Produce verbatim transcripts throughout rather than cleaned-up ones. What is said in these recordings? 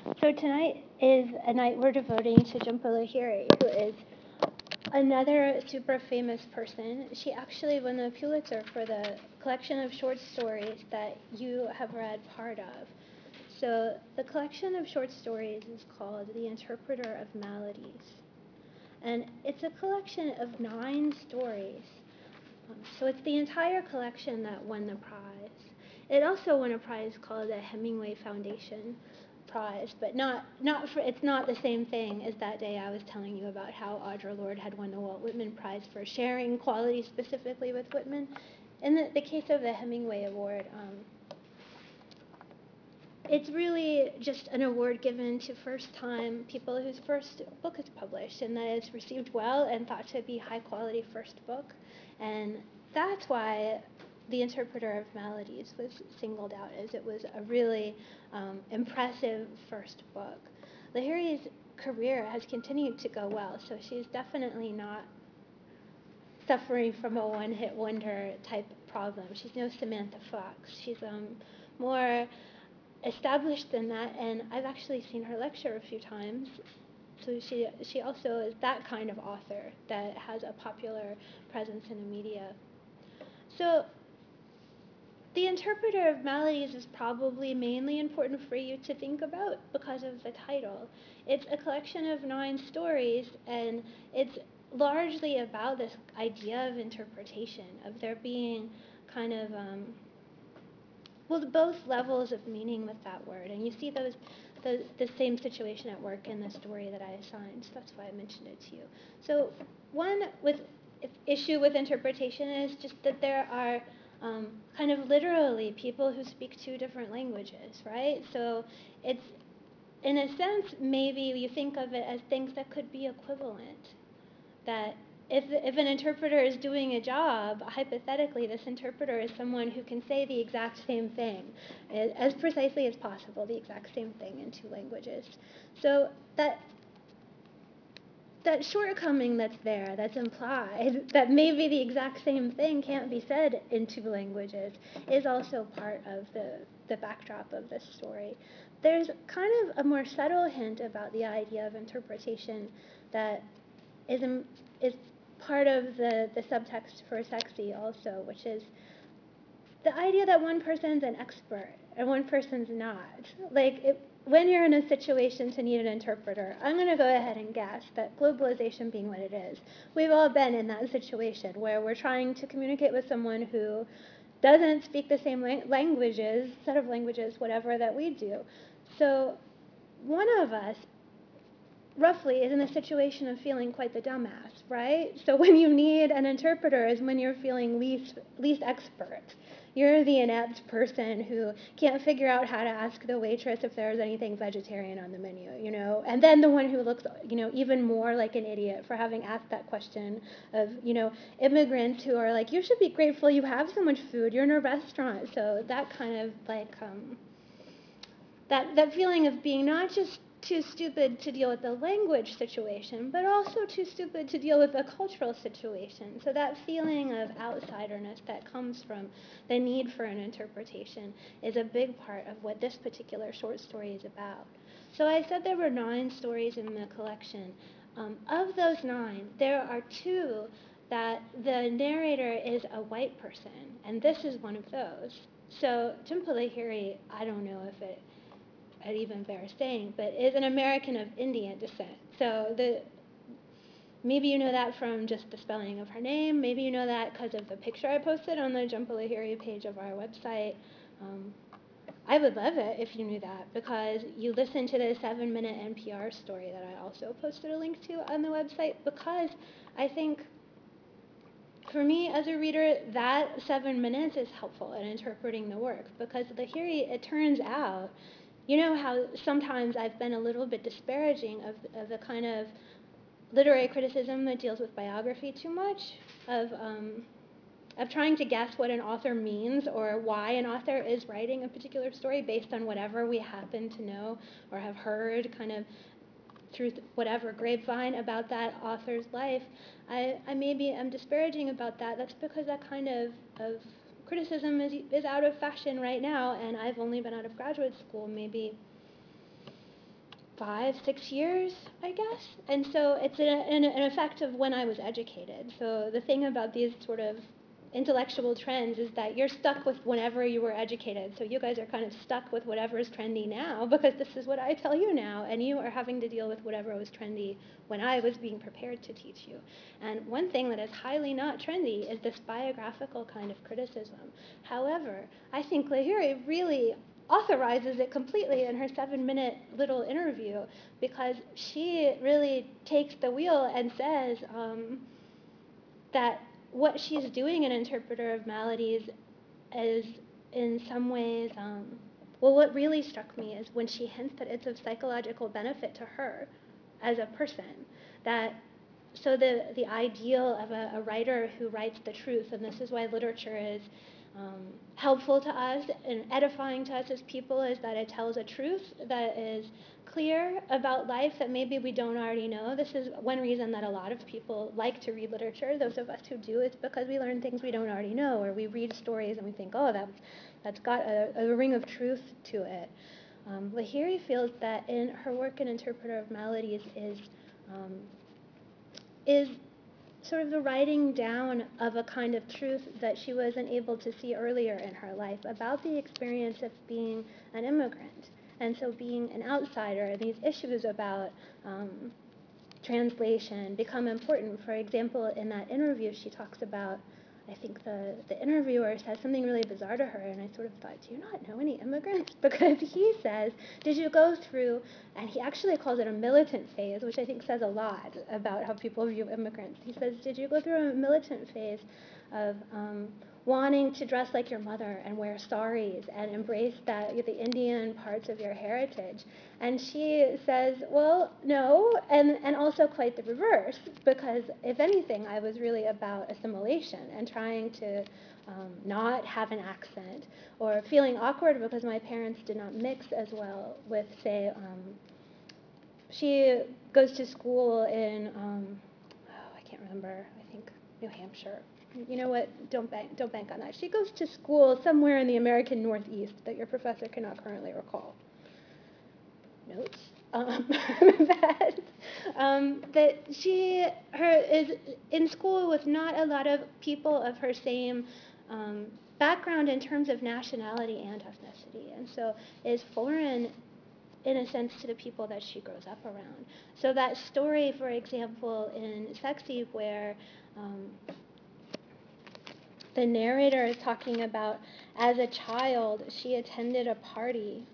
So tonight is a night we're devoting to Jhumpa Lahiri, who is another super famous person. She actually won the Pulitzer for the collection of short stories that you have read part of. So the collection of short stories is called The Interpreter of Maladies. And it's a collection of nine stories. Um, so it's the entire collection that won the prize. It also won a prize called the Hemingway Foundation Prize, but not, not for, it's not the same thing as that day I was telling you about how Audre Lorde had won the Walt Whitman Prize for sharing quality specifically with Whitman. In the, the case of the Hemingway Award, um, it's really just an award given to first-time people whose first book is published and that is received well and thought to be high-quality first book. And that's why The Interpreter of Maladies was singled out, as it was a really um, impressive first book. Lahiri's career has continued to go well, so she's definitely not suffering from a one-hit wonder type problem. She's no Samantha Fox. She's um, more established than that, and I've actually seen her lecture a few times. So she she also is that kind of author that has a popular presence in the media. So The Interpreter of Maladies is probably mainly important for you to think about because of the title. It's a collection of nine stories, and it's largely about this idea of interpretation, of there being kind of um, well, both levels of meaning with that word, and you see those, the, the same situation at work in the story that I assigned, so that's why I mentioned it to you. So one with issue with interpretation is just that there are um, kind of literally people who speak two different languages, right? So it's, in a sense, maybe you think of it as things that could be equivalent, that if, if an interpreter is doing a job, hypothetically, this interpreter is someone who can say the exact same thing, as precisely as possible, the exact same thing in two languages. So that, that shortcoming that's there, that's implied, that maybe the exact same thing can't be said in two languages, is also part of the, the backdrop of this story. There's kind of a more subtle hint about the idea of interpretation that is, is part of the, the subtext for sexy also, which is the idea that one person's an expert and one person's not. Like, it, when you're in a situation to need an interpreter, I'm going to go ahead and guess that globalization being what it is, we've all been in that situation where we're trying to communicate with someone who doesn't speak the same languages, set of languages, whatever, that we do. So one of us roughly is in a situation of feeling quite the dumbass, right? So when you need an interpreter is when you're feeling least least expert. You're the inept person who can't figure out how to ask the waitress if there's anything vegetarian on the menu, you know? And then the one who looks, you know, even more like an idiot for having asked that question of, you know, immigrants who are like, you should be grateful you have so much food, you're in a restaurant. So that kind of like, um, that, that feeling of being not just too stupid to deal with the language situation, but also too stupid to deal with the cultural situation. So that feeling of outsiderness that comes from the need for an interpretation is a big part of what this particular short story is about. So I said there were nine stories in the collection. Um, of those nine, there are two that the narrator is a white person, and this is one of those. So Jhumpa Lahiri, I don't know if it I'd even bears saying, but is an American of Indian descent. So the maybe you know that from just the spelling of her name. Maybe you know that because of the picture I posted on the Jhumpa Lahiri page of our website. Um, I would love it if you knew that, because you listen to the seven-minute N P R story that I also posted a link to on the website, because I think for me as a reader, that seven minutes is helpful in interpreting the work, because Lahiri, it turns out, you know how sometimes I've been a little bit disparaging of, of the kind of literary criticism that deals with biography too much, of, um, of trying to guess what an author means or why an author is writing a particular story based on whatever we happen to know or have heard kind of through whatever grapevine about that author's life. I, I maybe am disparaging about that. That's because that kind of, of criticism is, is out of fashion right now, and I've only been out of graduate school maybe five, six years, I guess. And so it's an, an, an effect of when I was educated. So the thing about these sort of intellectual trends is that you're stuck with whenever you were educated. So you guys are kind of stuck with whatever is trendy now because this is what I tell you now, and you are having to deal with whatever was trendy when I was being prepared to teach you. And one thing that is highly not trendy is this biographical kind of criticism. However, I think Lahiri really authorizes it completely in her seven-minute little interview because she really takes the wheel and says um, that what she's doing in Interpreter of Maladies is in some ways, um, well, what really struck me is when she hints that it's of psychological benefit to her as a person, that so the, the ideal of a, a writer who writes the truth, and this is why literature is um, helpful to us and edifying to us as people, is that it tells a truth that is clear about life that maybe we don't already know. This is one reason that a lot of people like to read literature, those of us who do, is because we learn things we don't already know, or we read stories and we think, oh, that's, that's got a, a ring of truth to it. Um, Lahiri feels that in her work in Interpreter of Maladies is um, is sort of the writing down of a kind of truth that she wasn't able to see earlier in her life about the experience of being an immigrant. And so being an outsider, and these issues about um, translation become important. For example, in that interview, she talks about, I think the, the interviewer says something really bizarre to her, and I sort of thought, do you not know any immigrants? Because he says, did you go through, and he actually calls it a militant phase, which I think says a lot about how people view immigrants. He says, did you go through a militant phase of um, wanting to dress like your mother and wear saris and embrace that the Indian parts of your heritage? And she says, well, no, and, and also quite the reverse, because if anything, I was really about assimilation and trying to um, not have an accent, or feeling awkward because my parents did not mix as well with, say, um, she goes to school in, um, oh, I can't remember, I think New Hampshire. You know what? Don't bank, don't bank on that. She goes to school somewhere in the American Northeast that your professor cannot currently recall. Notes um, that um, that she her is in school with not a lot of people of her same um, background in terms of nationality and ethnicity, and so is foreign in a sense to the people that she grows up around. So that story, for example, in Sexy, where um, the narrator is talking about as a child she attended a party.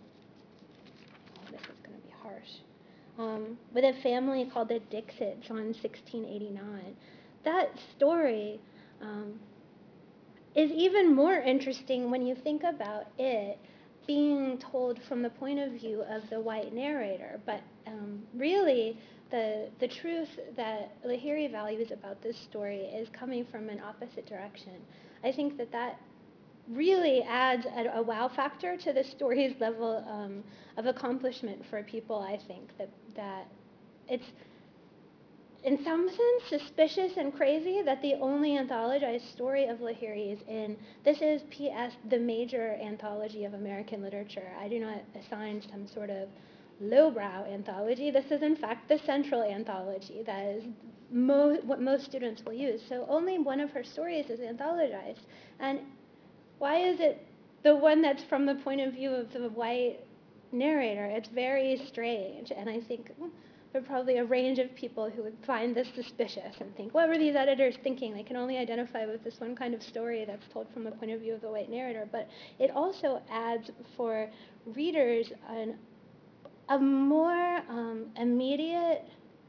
Oh, this is going to be harsh. Um, with a family called the Dixits on sixteen eighty-nine. That story um, is even more interesting when you think about it being told from the point of view of the white narrator. But um, really, the, the truth that Lahiri values about this story is coming from an opposite direction. I think that that really adds a, a wow factor to the story's level um, of accomplishment for people, I think, that, that it's in some sense suspicious and crazy that the only anthologized story of Lahiri is in, this is P S the major anthology of American literature. I do not assign some sort of lowbrow anthology. This is in fact the central anthology that is mo- what most students will use. So only one of her stories is anthologized. And why is it the one that's from the point of view of the white narrator? It's very strange, and I think there are probably a range of people who would find this suspicious and think, what were these editors thinking? They can only identify with this one kind of story that's told from the point of view of the white narrator. But it also adds for readers an, a more um, immediate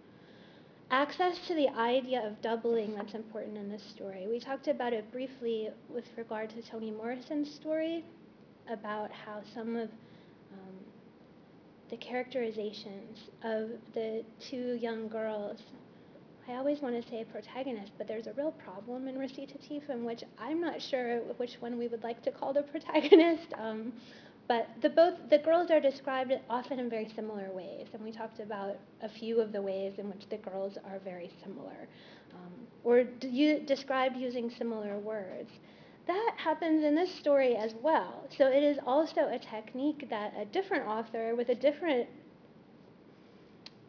access to the idea of doubling that's important in this story. We talked about it briefly with regard to Toni Morrison's story, about how some of um, the characterizations of the two young girls, I always want to say protagonist, but there's a real problem in Recitative in which I'm not sure which one we would like to call the protagonist. Um, but the both the girls are described often in very similar ways, and we talked about a few of the ways in which the girls are very similar, um, or you described using similar words. That happens in this story as well. So it is also a technique that a different author with a different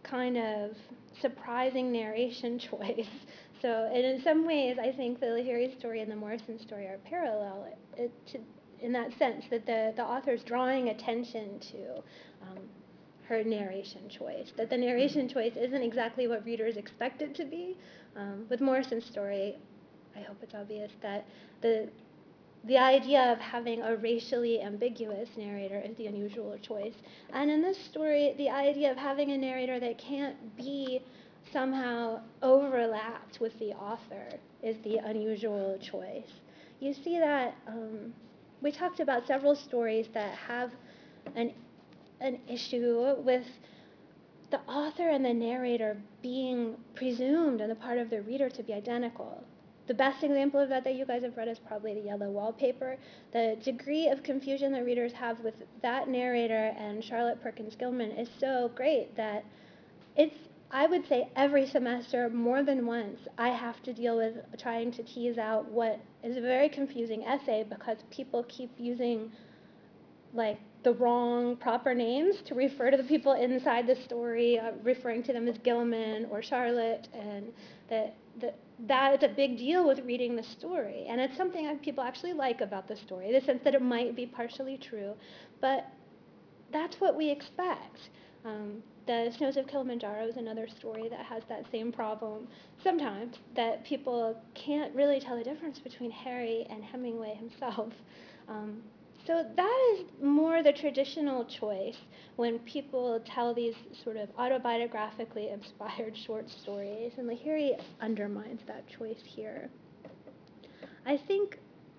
kind of surprising narration choice. So, and in some ways, I think the Lahiri story and the Morrison story are parallel it, to, in that sense, that the, the author's drawing attention to um, her narration choice, that the narration choice isn't exactly what readers expect it to be. Um, with Morrison's story, I hope it's obvious that the the idea of having a racially ambiguous narrator is the unusual choice. And in this story, the idea of having a narrator that can't be somehow overlapped with the author is the unusual choice. You see that um, we talked about several stories that have an, an issue with the author and the narrator being presumed on the part of the reader to be identical. The best example of that that you guys have read is probably The Yellow Wallpaper. The degree of confusion that readers have with that narrator and Charlotte Perkins Gilman is so great that it's, I would say, every semester, more than once, I have to deal with trying to tease out what is a very confusing essay because people keep using, like, the wrong proper names to refer to the people inside the story, uh, referring to them as Gilman or Charlotte, and that that that is a big deal with reading the story. And it's something that people actually like about the story, in the sense that it might be partially true, but that's what we expect. Um, the Snows of Kilimanjaro is another story that has that same problem sometimes, that people can't really tell the difference between Harry and Hemingway himself. Um, so that is more the traditional choice when people tell these sort of autobiographically inspired short stories, and Lahiri undermines that choice here. I think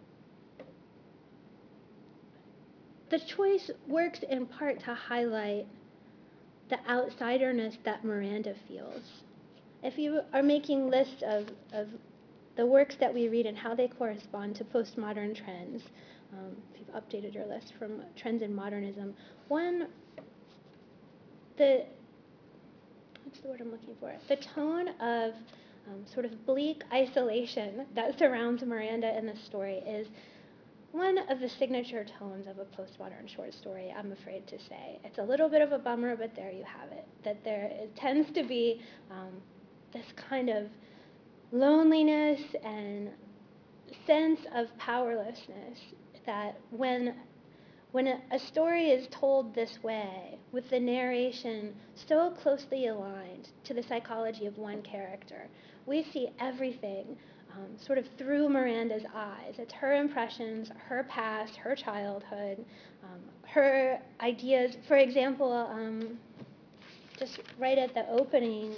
the choice works in part to highlight the outsiderness that Miranda feels. If you are making lists of, of the works that we read and how they correspond to postmodern trends, um, if you've updated your list from trends in modernism, one, the, what's the word I'm looking for? The tone of um, sort of bleak isolation that surrounds Miranda in this story is one of the signature tones of a postmodern short story, I'm afraid to say. It's a little bit of a bummer, but there you have it. That there it tends to be um, this kind of loneliness and sense of powerlessness that when when a, a story is told this way, with the narration so closely aligned to the psychology of one character, we see everything um, sort of through Miranda's eyes. It's her impressions, her past, her childhood, um, her ideas. For example, um, just right at the opening,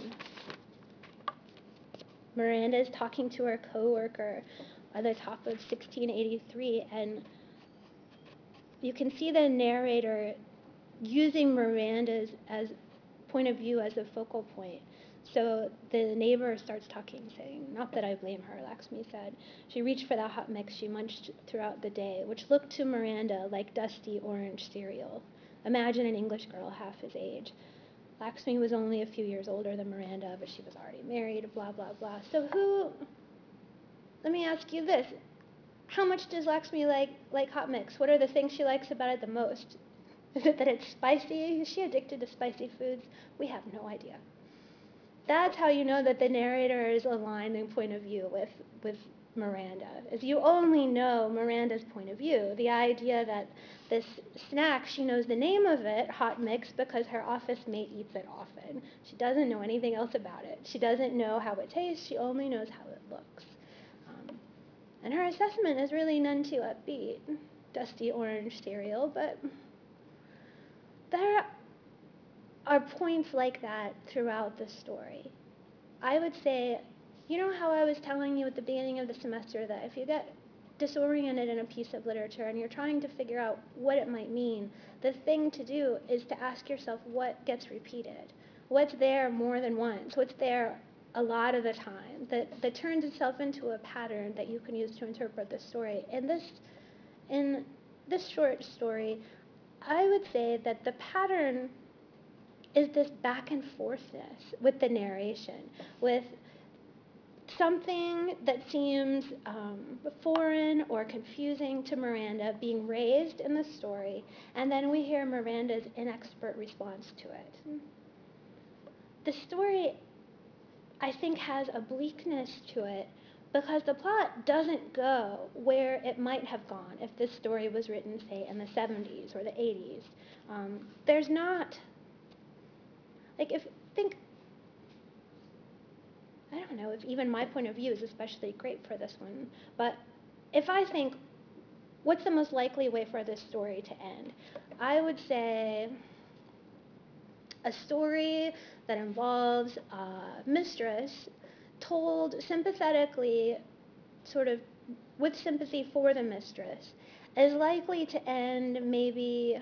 Miranda is talking to her coworker at the top of sixteen eighty-three, and you can see the narrator using Miranda's as point of view as a focal point. So the neighbor starts talking, saying, "Not that I blame her," Laxmi said. She reached for that hot mix she munched throughout the day, which looked to Miranda like dusty orange cereal. Imagine an English girl half his age. Laxmi was only a few years older than Miranda, but she was already married, blah, blah, blah. So who, let me ask you this. How much does Laxmi like, like hot mix? What are the things she likes about it the most? Is it that it's spicy? Is she addicted to spicy foods? We have no idea. That's how you know that the narrator is aligned in point of view with, with Miranda, is you only know Miranda's point of view. The idea that this snack, she knows the name of it, hot mix, because her office mate eats it often. She doesn't know anything else about it. She doesn't know how it tastes. She only knows how it looks. Um, and her assessment is really none too upbeat. Dusty orange cereal, but there are points like that throughout the story. I would say, you know how I was telling you at the beginning of the semester that if you get disoriented in a piece of literature and you're trying to figure out what it might mean, the thing to do is to ask yourself what gets repeated. What's there more than once? What's there a lot of the time that, that turns itself into a pattern that you can use to interpret the story? In this, in this short story, I would say that the pattern is this back and forthness with the narration, with something that seems um, foreign or confusing to Miranda being raised in the story, and then we hear Miranda's inexpert response to it. the story, I think, has a bleakness to it because the plot doesn't go where it might have gone if this story was written, say, in the seventies or the eighties. Um, there's not, like, if, think, I don't know if even my point of view is especially great for this one, but if I think, what's the most likely way for this story to end? I would say a story that involves a mistress told sympathetically, sort of with sympathy for the mistress, is likely to end maybe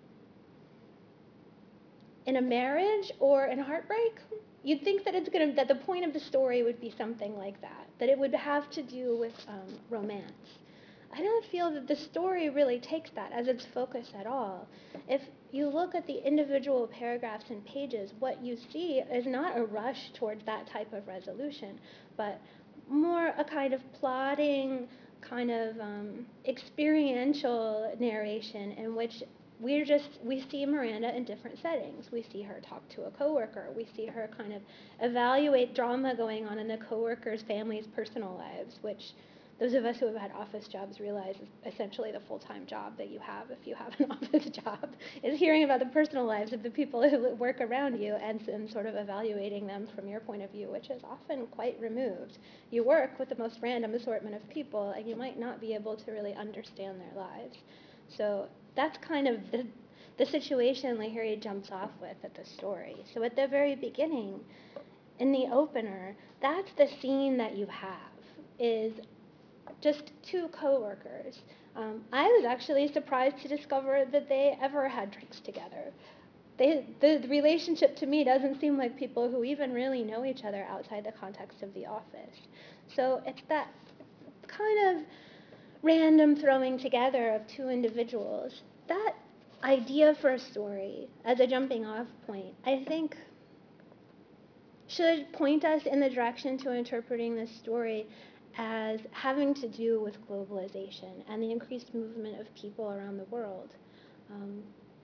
in a marriage or in heartbreak. You'd think that it's gonna that the point of the story would be something like that, that it would have to do with um, romance. I don't feel that the story really takes that as its focus at all. If you look at the individual paragraphs and pages, what you see is not a rush towards that type of resolution, but more a kind of plodding, kind of um, experiential narration in which we're just, we see Miranda in different settings. We see her talk to a coworker. We see her kind of evaluate drama going on in the coworkers' families' personal lives, which those of us who have had office jobs realize is essentially the full-time job that you have if you have an office job, is hearing about the personal lives of the people who work around you and, and sort of evaluating them from your point of view, which is often quite removed. You work with the most random assortment of people, and you might not be able to really understand their lives. So that's kind of the, the situation Lahiri jumps off with at the story. So at the very beginning, in the opener, that's the scene that you have, is just two coworkers. Um, I was actually surprised to discover that they ever had drinks together. They, the, the relationship to me doesn't seem like people who even really know each other outside the context of the office. So it's that kind of random throwing together of two individuals. That idea for a story as a jumping off point, I think, should point us in the direction to interpreting this story as having to do with globalization and the increased movement of people around the world. Um,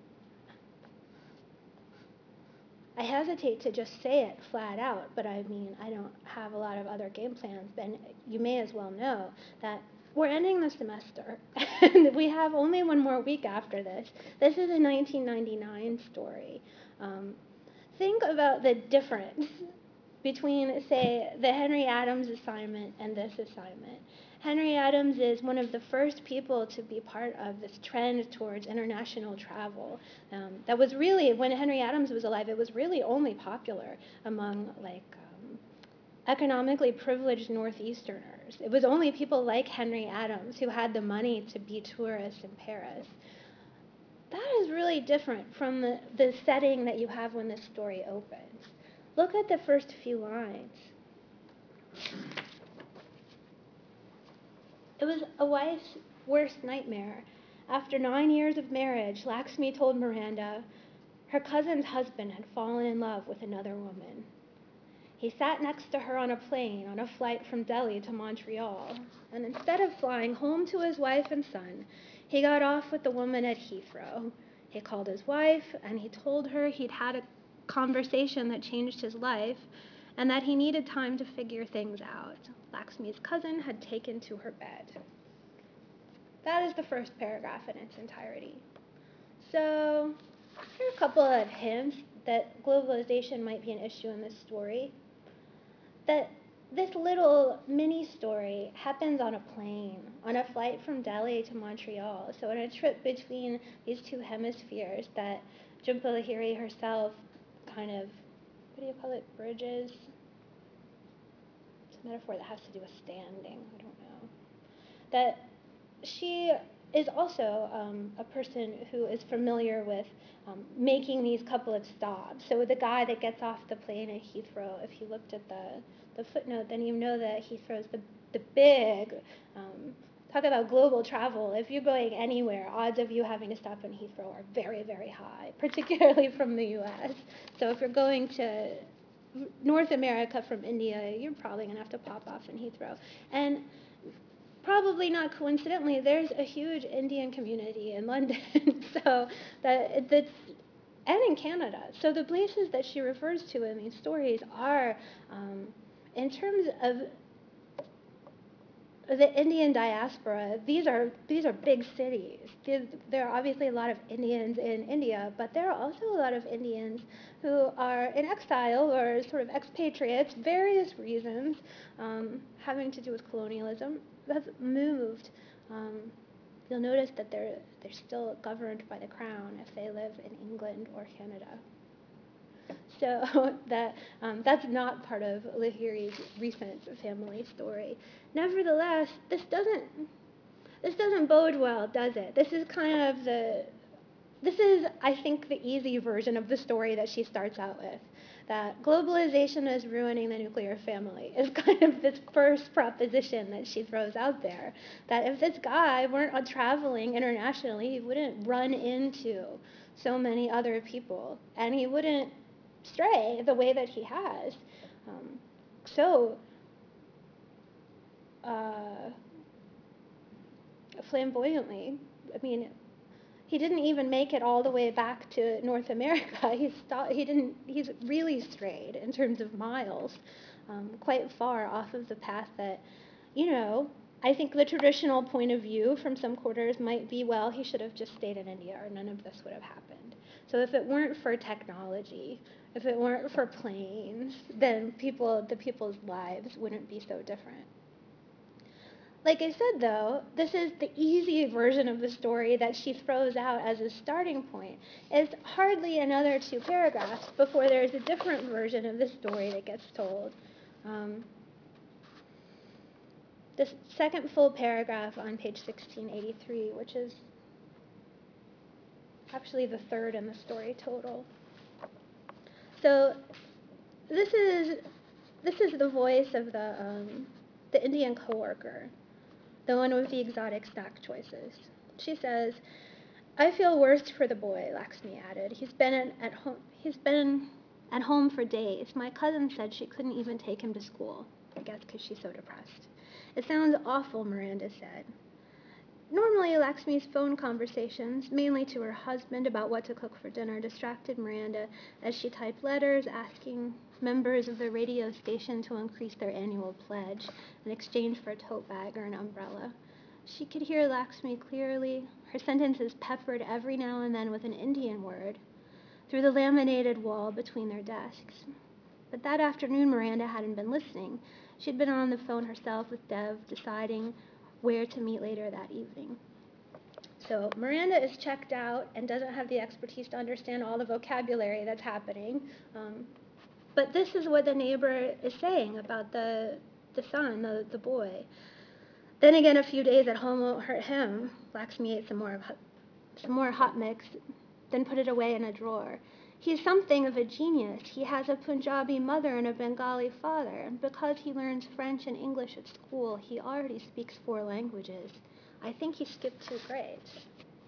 I hesitate to just say it flat out, but I mean, I don't have a lot of other game plans, but you may as well know that we're ending the semester, and we have only one more week after this. This is a nineteen ninety-nine story. Um, think about the difference between, say, the Henry Adams assignment and this assignment. Henry Adams is one of the first people to be part of this trend towards international travel. Um, that was really, when Henry Adams was alive, it was really only popular among, like, um, economically privileged Northeasterners. It was only people like Henry Adams who had the money to be tourists in Paris. That is really different from the, the setting that you have when this story opens. Look at the first few lines. It was a wife's worst nightmare. After nine years of marriage, Laxmi told Miranda her cousin's husband had fallen in love with another woman. He sat next to her on a plane on a flight from Delhi to Montreal, and instead of flying home to his wife and son, he got off with the woman at Heathrow. He called his wife, and he told her he'd had a conversation that changed his life, and that he needed time to figure things out. Laxmi's cousin had taken to her bed. That is the first paragraph in its entirety. So here are a couple of hints that globalization might be an issue in this story. That this little mini story happens on a plane, on a flight from Delhi to Montreal. So on a trip between these two hemispheres that Jhumpa Lahiri herself kind of, what do you call it, bridges? It's a metaphor that has to do with standing, I don't know. That she is also um, a person who is familiar with um, making these couple of stops. So the guy that gets off the plane at Heathrow, if you looked at the, the footnote, then you know that Heathrow's the, the big, um, talk about global travel. If you're going anywhere, odds of you having to stop in Heathrow are very, very high, particularly from the U S. So if you're going to North America from India, you're probably going to have to pop off in Heathrow. And probably not coincidentally, there's a huge Indian community in London, so that that's and in Canada. So the places that she refers to in these stories are, um, in terms of the Indian diaspora, these are these are big cities. There, there are obviously a lot of Indians in India, but there are also a lot of Indians who are in exile or sort of expatriates, various reasons, um, having to do with colonialism, have moved. Um, you'll notice that they're they're still governed by the crown if they live in England or Canada. So that um, that's not part of Lahiri's recent family story. Nevertheless, this doesn't this doesn't bode well, does it? This is kind of the this is, I think, the easy version of the story that she starts out with. That globalization is ruining the nuclear family is kind of this first proposition that she throws out there. That if this guy weren't traveling internationally, he wouldn't run into so many other people, and he wouldn't stray the way that he has. Um, so uh, flamboyantly, I mean, he didn't even make it all the way back to North America. He's st- he didn't. He's really strayed in terms of miles, um, quite far off of the path that, you know, I think the traditional point of view from some quarters might be, well, he should have just stayed in India or none of this would have happened. So if it weren't for technology, if it weren't for planes, then people, the people's lives wouldn't be so different. Like I said, though, this is the easy version of the story that she throws out as a starting point. It's hardly another two paragraphs before there's a different version of the story that gets told. Um, this second full paragraph on page sixteen eighty-three, which is actually the third in the story total. So this is this is the voice of the um, the Indian coworker, the one with the exotic snack choices. She says, "I feel worse for the boy," Lakshmi added. He's been in, at home. He's been at home for days. My cousin said she couldn't even take him to school. I guess because she's so depressed. It sounds awful, Miranda said. Normally, Lakshmi's phone conversations, mainly to her husband about what to cook for dinner, distracted Miranda as she typed letters asking members of the radio station to increase their annual pledge in exchange for a tote bag or an umbrella. She could hear Lakshmi clearly, her sentences peppered every now and then with an Indian word, through the laminated wall between their desks. But that afternoon, Miranda hadn't been listening. She'd been on the phone herself with Dev, deciding where to meet later that evening. So Miranda is checked out and doesn't have the expertise to understand all the vocabulary that's happening. Um, but this is what the neighbor is saying about the the son, the, the boy. Then again, a few days at home won't hurt him. Lakshmi ate some more of some more hot mix, then put it away in a drawer. He's something of a genius. He has a Punjabi mother and a Bengali father, and because he learns French and English at school, he already speaks four languages. I think he skipped two grades.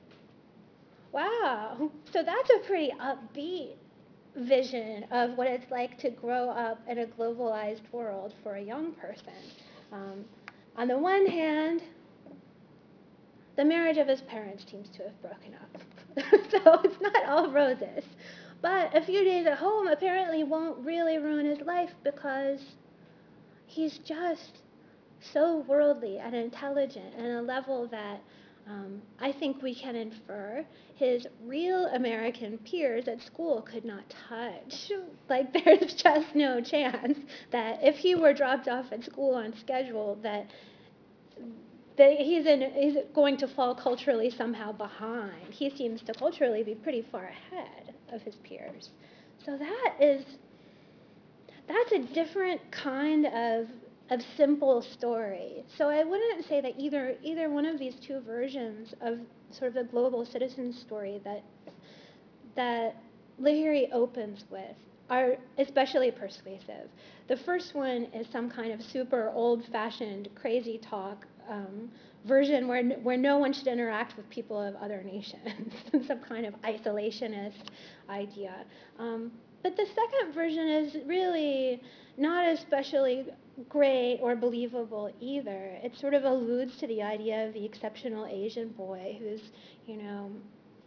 Wow, so that's a pretty upbeat vision of what it's like to grow up in a globalized world for a young person. Um, on the one hand, the marriage of his parents seems to have broken up. So it's not all roses. But a few days at home apparently won't really ruin his life because he's just so worldly and intelligent at a level that um, I think we can infer his real American peers at school could not touch. Like, there's just no chance that if he were dropped off at school on schedule, that that he's in he's going to fall culturally somehow behind. He seems to culturally be pretty far ahead of his peers. So that is that's a different kind of of simple story. So I wouldn't say that either either one of these two versions of sort of the global citizen story that that Lahiri opens with are especially persuasive. The first one is some kind of super old-fashioned crazy talk um, version where where no one should interact with people of other nations, some kind of isolationist idea. Um, but the second version is really not especially great or believable either. It sort of alludes to the idea of the exceptional Asian boy who's, you know,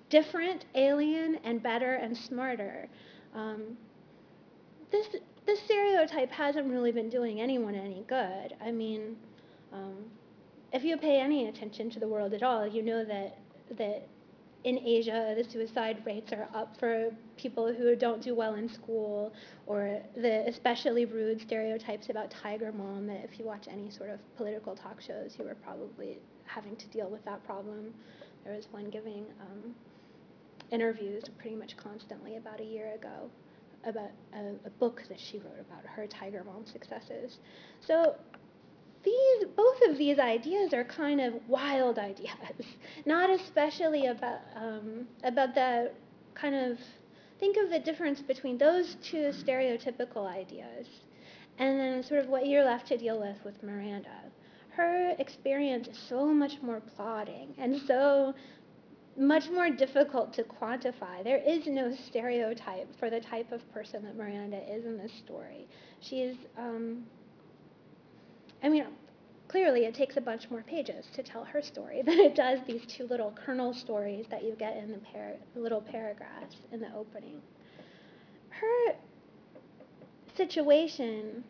different, alien, and better and smarter. Um, this this stereotype hasn't really been doing anyone any good. I mean, um, if you pay any attention to the world at all, you know that that in Asia, the suicide rates are up for people who don't do well in school, or the especially rude stereotypes about Tiger Mom, that if you watch any sort of political talk shows, you were probably having to deal with that problem. There was one giving um, interviews pretty much constantly about a year ago about a, a book that she wrote about her Tiger Mom successes. So these, both of these ideas are kind of wild ideas, not especially about, um, about the kind of, think of the difference between those two stereotypical ideas and then sort of what you're left to deal with with Miranda. Her experience is so much more plodding and so much more difficult to quantify. There is no stereotype for the type of person that Miranda is in this story. She's, um, I mean, clearly it takes a bunch more pages to tell her story than it does these two little kernel stories that you get in the par- little paragraphs in the opening. Her situation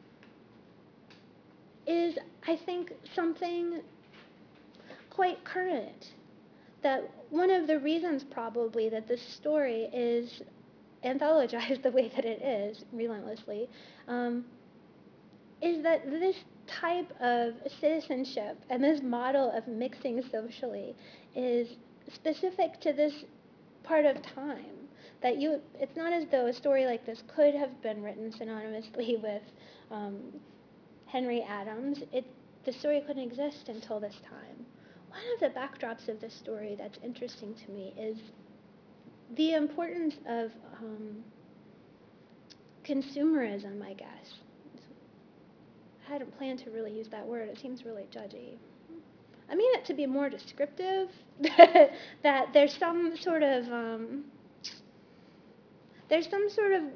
is, I think, something quite current. That one of the reasons probably that this story is anthologized the way that it is, relentlessly, um, is that this type of citizenship and this model of mixing socially is specific to this part of time. That you, it's not as though a story like this could have been written synonymously with um, Henry Adams. It, the story couldn't exist until this time. One of the backdrops of this story that's interesting to me is the importance of um, consumerism, I guess. I hadn't planned to really use that word. It seems really judgy. I mean it to be more descriptive, that there's some sort of, um, there's some sort of,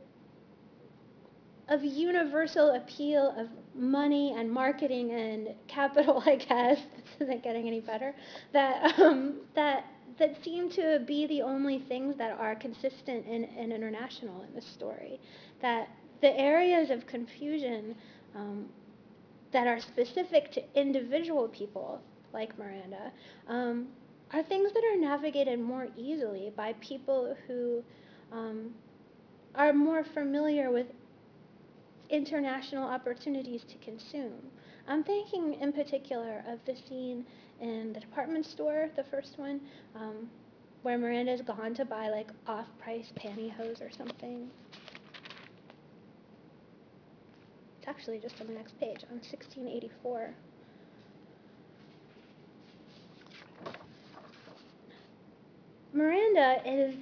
of universal appeal of money and marketing and capital, I guess, this isn't getting any better, that, um, that, that seem to be the only things that are consistent and, and international in this story. That the areas of confusion um, that are specific to individual people, like Miranda, um, are things that are navigated more easily by people who um, are more familiar with international opportunities to consume. I'm thinking in particular of the scene in the department store, the first one, um, where Miranda's gone to buy like off-price pantyhose or something. It's actually just on the next page, on sixteen eighty-four. Miranda is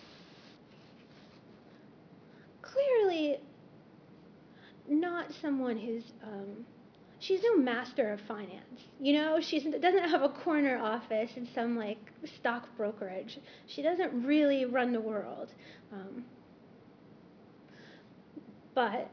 clearly not someone who's, um, she's no master of finance. You know, she doesn't have a corner office in some like stock brokerage. She doesn't really run the world. Um, but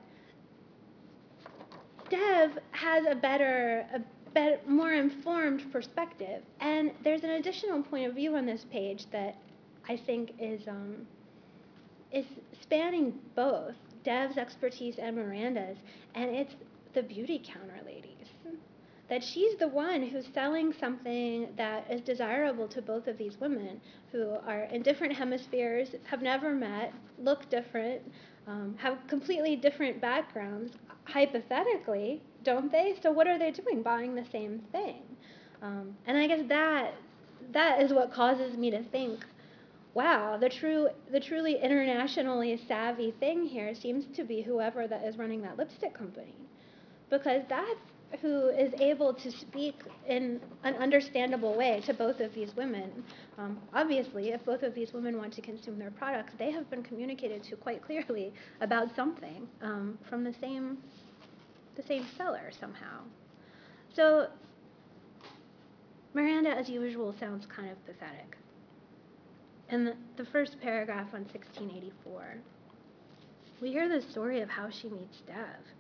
Dev has a better, a better, more informed perspective. And there's an additional point of view on this page that I think is, um, is spanning both Dev's expertise and Miranda's, and it's the beauty counter ladies. That she's the one who's selling something that is desirable to both of these women who are in different hemispheres, have never met, look different, um, have completely different backgrounds, hypothetically, don't they? So what are they doing? Buying the same thing. Um, and I guess that that is what causes me to think, wow, the true, the truly internationally savvy thing here seems to be whoever that is running that lipstick company, because that's who is able to speak in an understandable way to both of these women. Um, obviously, if both of these women want to consume their products, they have been communicated to quite clearly about something um, from the same, the same seller somehow. So Miranda, as usual, sounds kind of pathetic. In the, the first paragraph on sixteen eighty-four, we hear the story of how she meets Dev.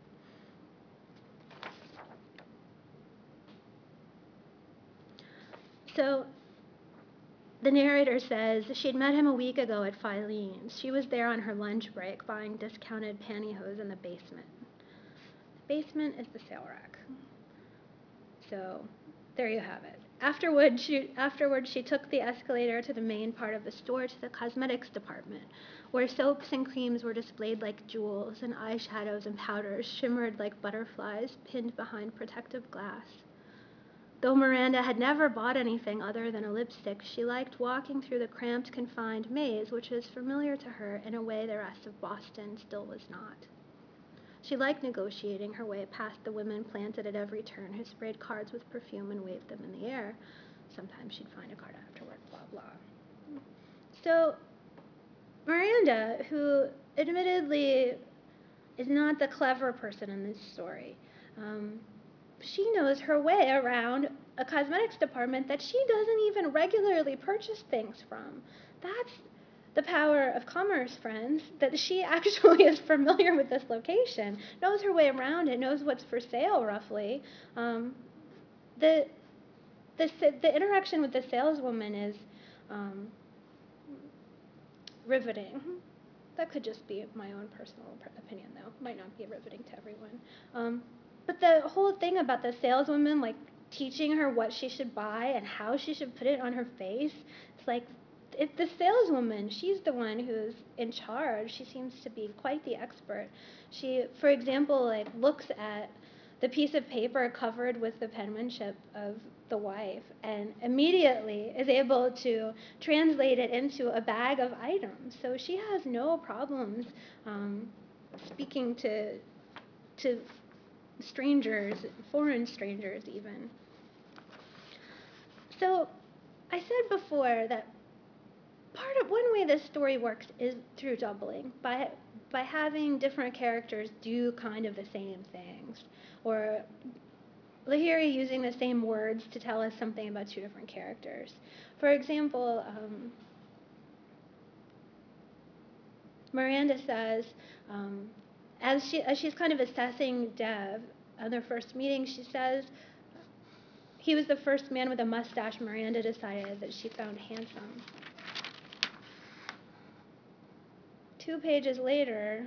So the narrator says she'd met him a week ago at Filene's. She was there on her lunch break buying discounted pantyhose in the basement. The basement is the sale rack. So there you have it. Afterward she, afterward, she took the escalator to the main part of the store, to the cosmetics department, where soaps and creams were displayed like jewels, and eyeshadows and powders shimmered like butterflies pinned behind protective glass. Though Miranda had never bought anything other than a lipstick, she liked walking through the cramped, confined maze, which was familiar to her in a way the rest of Boston still was not. She liked negotiating her way past the women planted at every turn who sprayed cards with perfume and waved them in the air. Sometimes she'd find a card afterward, blah, blah. So Miranda, who admittedly is not the clever person in this story, um, she knows her way around a cosmetics department that she doesn't even regularly purchase things from. That's the power of commerce, friends, that she actually is familiar with this location, knows her way around it, knows what's for sale roughly. Um, the, the, the interaction with the saleswoman is um, riveting. That could just be my own personal opinion, though. Might not be riveting to everyone. Um, but the whole thing about the saleswoman, like, teaching her what she should buy and how she should put it on her face, it's like, it's the saleswoman. She's the one who's in charge. She seems to be quite the expert. She, for example, like, looks at the piece of paper covered with the penmanship of the wife and immediately is able to translate it into a bag of items. So she has no problems um, speaking to, to strangers, foreign strangers even. So I said before that part of one way this story works is through doubling, by by having different characters do kind of the same things, or Lahiri using the same words to tell us something about two different characters. For example, um, Miranda says, um, as she as she's kind of assessing Dev on their first meeting, she says, he was the first man with a mustache Miranda decided that she found handsome. Two pages later,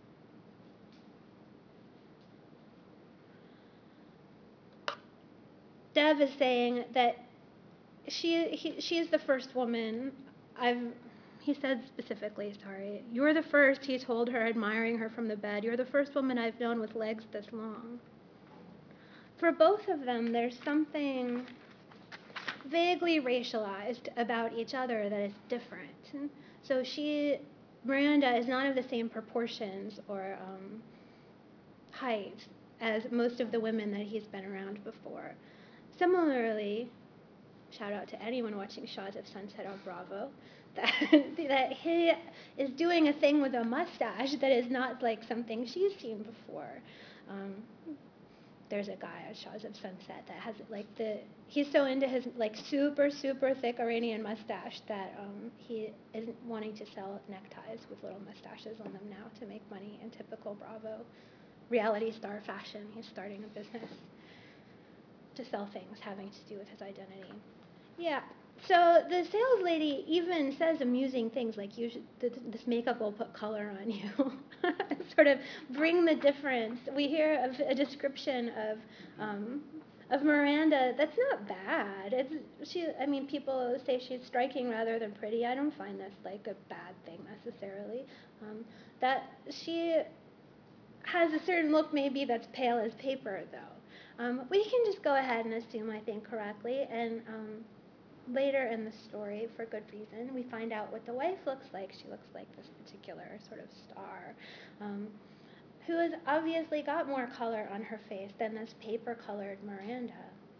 Dev is saying that she he, she is the first woman I've, he said specifically, sorry, you're the first, he told her, admiring her from the bed, you're the first woman I've known with legs this long. For both of them, there's something vaguely racialized about each other that is different. So she, Miranda, is not of the same proportions or um, height as most of the women that he's been around before. Similarly, shout out to anyone watching Shaws of Sunset on Bravo, that, that he is doing a thing with a mustache that is not like something she's seen before. Um, there's a guy on Shaws of Sunset that has like the, he's so into his like super, super thick Iranian mustache that um, he isn't wanting to sell neckties with little mustaches on them now to make money in typical Bravo reality star fashion. He's starting a business to sell things having to do with his identity. Yeah, so the sales lady even says amusing things like, you should, this makeup will put color on you. Sort of bring the difference. We hear of a description of um, of Miranda that's not bad. It's she. I mean, people say she's striking rather than pretty. I don't find this like a bad thing necessarily. Um, that she has a certain look maybe that's pale as paper, though. Um, we can just go ahead and assume I think correctly, and um, later in the story, for good reason, we find out what the wife looks like. She looks like this particular sort of star, um, who has obviously got more color on her face than this paper-colored Miranda.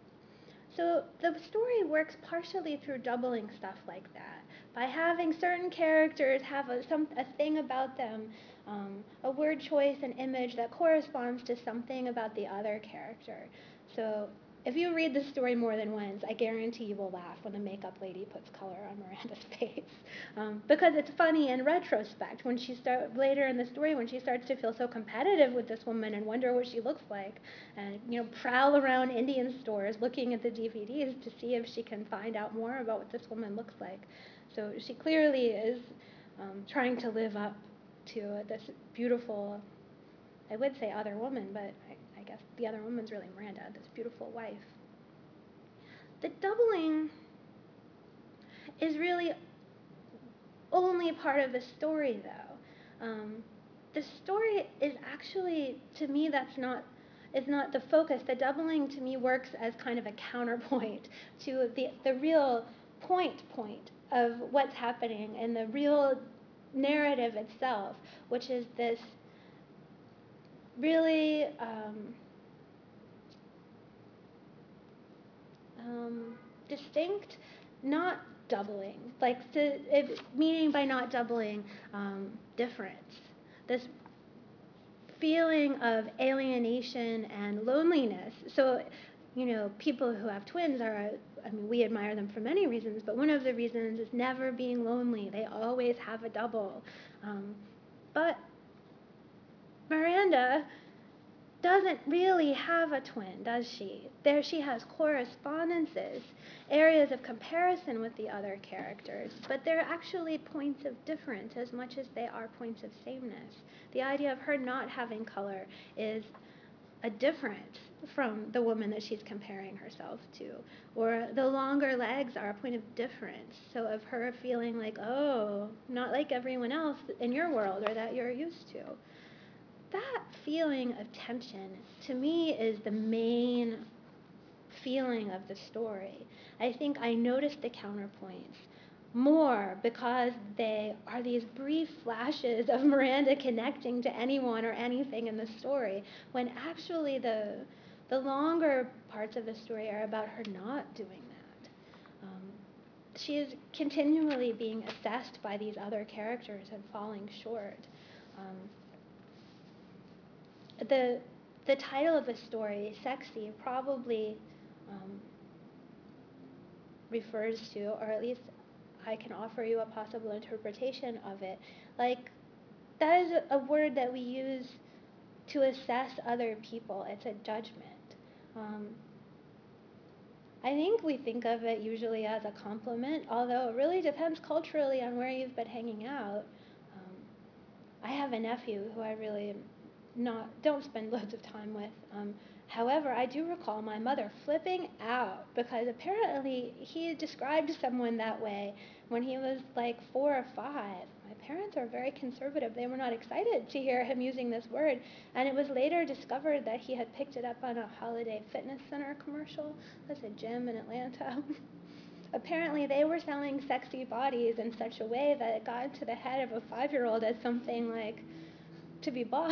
So the story works partially through doubling stuff like that, by having certain characters have a, some, a thing about them, um, a word choice, an image that corresponds to something about the other character. So if you read the story more than once, I guarantee you will laugh when the makeup lady puts color on Miranda's face. Um, because it's funny in retrospect, when she start, later in the story, when she starts to feel so competitive with this woman and wonder what she looks like, and, you know, prowl around Indian stores looking at the D V Ds to see if she can find out more about what this woman looks like. So she clearly is um, trying to live up to this beautiful, I would say other woman, but I, I guess the other woman's really Miranda, this beautiful wife. The doubling is really only part of the story, though. Um, the story is actually, to me, that's not, is not the focus. The doubling, to me, works as kind of a counterpoint to the, the real point point of what's happening and the real narrative itself, which is this really um, um, distinct, not doubling, like to, it, meaning by not doubling, um, difference. This feeling of alienation and loneliness. So, you know, people who have twins are, I mean, we admire them for many reasons, but one of the reasons is never being lonely. They always have a double. Um, but Miranda doesn't really have a twin, does she? There she has correspondences, areas of comparison with the other characters, but they're actually points of difference as much as they are points of sameness. The idea of her not having color is a difference from the woman that she's comparing herself to. Or the longer legs are a point of difference. So of her feeling like, oh, not like everyone else in your world or that you're used to. That feeling of tension, to me, is the main feeling of the story. I think I noticed the counterpoints more because they are these brief flashes of Miranda connecting to anyone or anything in the story, when actually the, the longer parts of the story are about her not doing that. Um, she is continually being assessed by these other characters and falling short. Um, The, the title of the story, Sexy, probably um, refers to, or at least I can offer you a possible interpretation of it. Like, that is a, a word that we use to assess other people. It's a judgment. Um, I think we think of it usually as a compliment, although it really depends culturally on where you've been hanging out. Um, I have a nephew who I really am not don't spend loads of time with. Um, however, I do recall my mother flipping out because apparently he described someone that way when he was like four or five. My parents are very conservative. They were not excited to hear him using this word, and it was later discovered that he had picked it up on a Holiday Fitness Center commercial. That's a gym in Atlanta. Apparently, they were selling sexy bodies in such a way that it got into the head of a five-year-old as something like to be bought.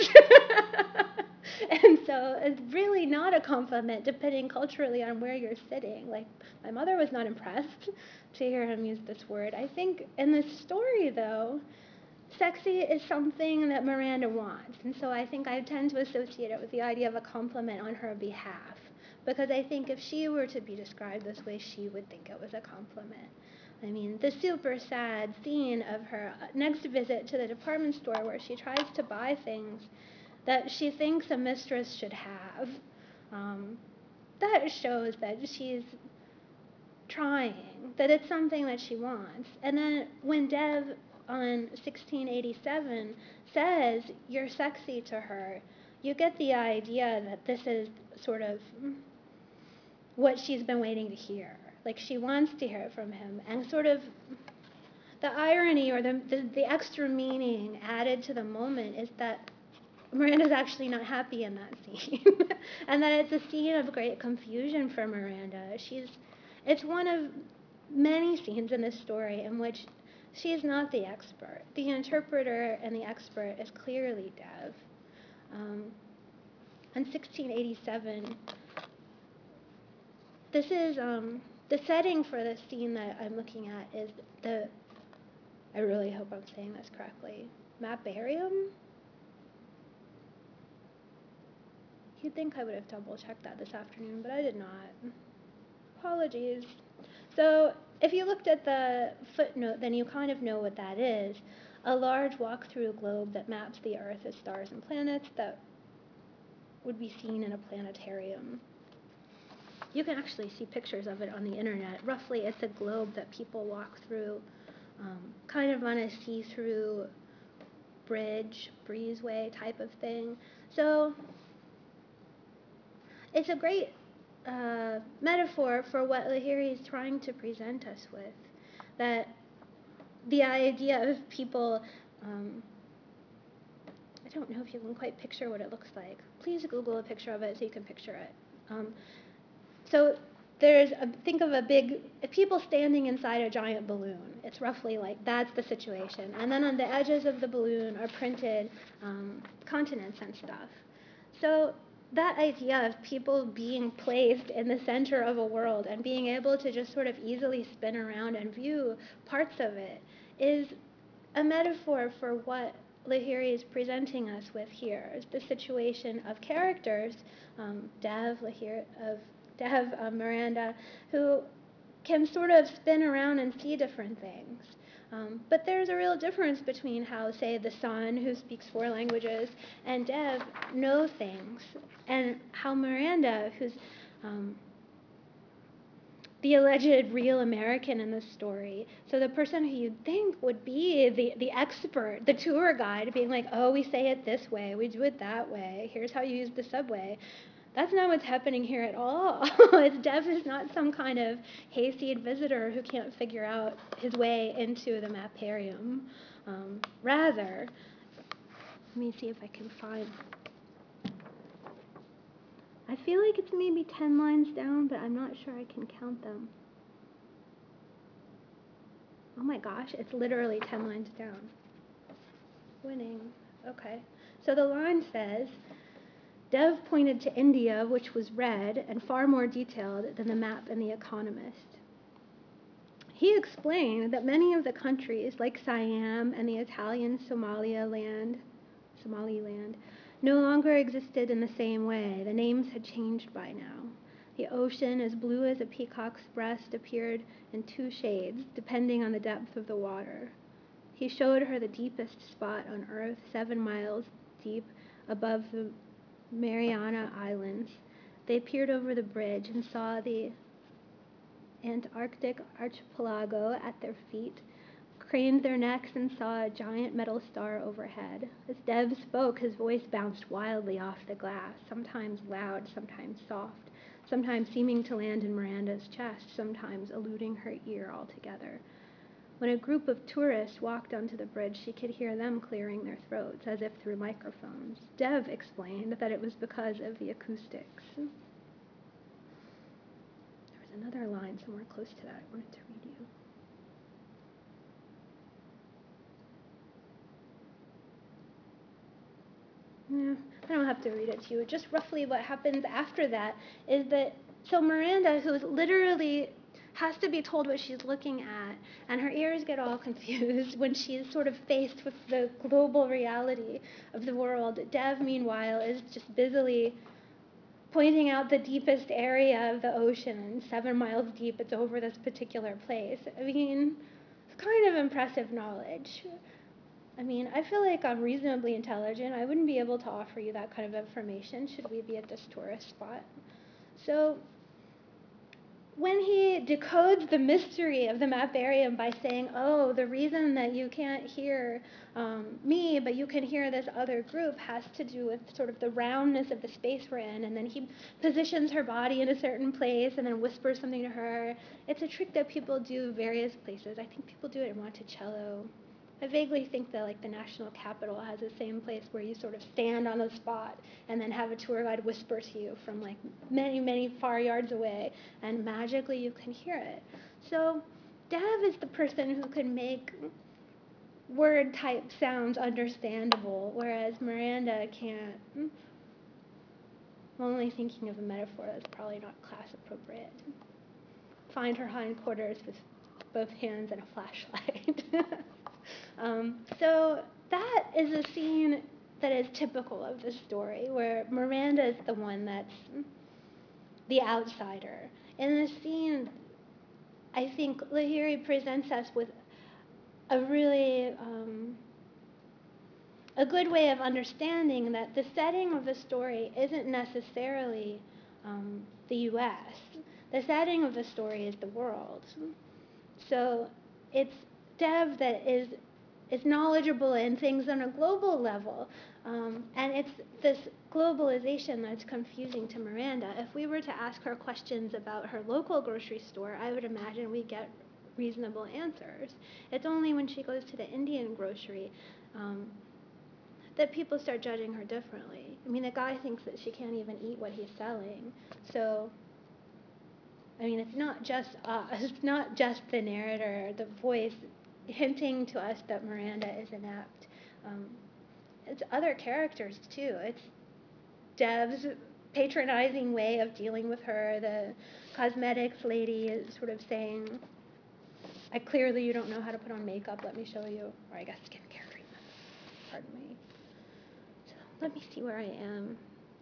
And so it's really not a compliment depending culturally on where you're sitting. Like, my mother was not impressed to hear him use this word. I think in this story, though, sexy is something that Miranda wants. And so I think I tend to associate it with the idea of a compliment on her behalf. Because I think if she were to be described this way, she would think it was a compliment. I mean, the super sad scene of her next visit to the department store where she tries to buy things that she thinks a mistress should have, um, that shows that she's trying, that it's something that she wants. And then when Dev on sixteen eighty-seven says, "You're sexy" to her, you get the idea that this is sort of what she's been waiting to hear. Like, she wants to hear it from him, and sort of the irony or the, the, the extra meaning added to the moment is that Miranda's actually not happy in that scene. And that it's a scene of great confusion for Miranda. She's, it's one of many scenes in this story in which she is not the expert. The interpreter and the expert is clearly Dev. Um, in sixteen eighty-seven, this is, um, the setting for the scene that I'm looking at is the, I really hope I'm saying this correctly, Mabarium? You'd think I would have double-checked that this afternoon, but I did not. Apologies. So if you looked at the footnote, then you kind of know what that is. A large walk-through globe that maps the Earth as stars and planets that would be seen in a planetarium. You can actually see pictures of it on the internet. Roughly, it's a globe that people walk through, um, kind of on a see-through bridge, breezeway type of thing. So it's a great uh, metaphor for what Lahiri is trying to present us with, that the idea of people, um, I don't know if you can quite picture what it looks like. Please Google a picture of it so you can picture it. Um, so there's, a, think of a big, people standing inside a giant balloon. It's roughly like, that's the situation. And then on the edges of the balloon are printed um, continents and stuff. So that idea of people being placed in the center of a world and being able to just sort of easily spin around and view parts of it is a metaphor for what Lahiri is presenting us with here, is the situation of characters, um, Dev, Lahiri, of Dev, uh, Miranda, who can sort of spin around and see different things. Um, but there's a real difference between how, say, the son, who speaks four languages, and Dev know things, and how Miranda, who's um, the alleged real American in this story, so the person who you'd think would be the, the expert, the tour guide, being like, oh, we say it this way, we do it that way, here's how you use the subway. That's not what's happening here at all. It's Dev is not some kind of hayseed visitor who can't figure out his way into the maparium. Um, rather, let me see if I can find, I feel like it's maybe ten lines down, but I'm not sure I can count them. Oh my gosh, it's literally ten lines down. Winning, okay. So the line says, Dev pointed to India, which was red and far more detailed than the map in The Economist. He explained that many of the countries, like Siam and the Italian Somaliland, Somaliland, no longer existed in the same way. The names had changed by now. The ocean, as blue as a peacock's breast, appeared in two shades, depending on the depth of the water. He showed her the deepest spot on Earth, seven miles deep above the Mariana Islands. They peered over the bridge and saw the Antarctic archipelago at their feet, craned their necks and saw a giant metal star overhead. As Dev spoke, his voice bounced wildly off the glass, sometimes loud, sometimes soft, sometimes seeming to land in Miranda's chest, sometimes eluding her ear altogether. When a group of tourists walked onto the bridge, she could hear them clearing their throats, as if through microphones. Dev explained that it was because of the acoustics. There was another line somewhere close to that I wanted to read you. Yeah, I don't have to read it to you. Just roughly what happens after that is that, so Miranda, who's literally has to be told what she's looking at, and her ears get all confused when she's sort of faced with the global reality of the world. Dev, meanwhile, is just busily pointing out the deepest area of the ocean, seven miles deep, it's over this particular place. I mean, it's kind of impressive knowledge. I mean, I feel like I'm reasonably intelligent. I wouldn't be able to offer you that kind of information should we be at this tourist spot. So when he decodes the mystery of the maparium by saying, oh, the reason that you can't hear um, me, but you can hear this other group has to do with sort of the roundness of the space we're in, and then he positions her body in a certain place and then whispers something to her. It's a trick that people do various places. I think people do it in Monticello. I vaguely think that like the National Capitol has the same place where you sort of stand on the spot and then have a tour guide whisper to you from like many, many far yards away, and magically you can hear it. So Dev is the person who can make word type sounds understandable, whereas Miranda can't. I'm only thinking of a metaphor that's probably not class appropriate. Find her hindquarters with both hands and a flashlight. Um, so that is a scene that is typical of the story, where Miranda is the one that's the outsider. In this scene, I think Lahiri presents us with a really um, a good way of understanding that the setting of the story isn't necessarily um, the U S. The setting of the story is the world. So it's Dev that is is knowledgeable in things on a global level, um, and it's this globalization that's confusing to Miranda. If we were to ask her questions about her local grocery store, I would imagine we'd get reasonable answers. It's only when she goes to the Indian grocery um, that people start judging her differently. I mean, the guy thinks that she can't even eat what he's selling. So, I mean, it's not just us, it's not just the narrator, the voice hinting to us that Miranda is inept. Um, it's other characters, too. It's Dev's patronizing way of dealing with her. The cosmetics lady is sort of saying, I clearly you don't know how to put on makeup, let me show you. Or I guess skincare treatment. Pardon me. So let me see where I am.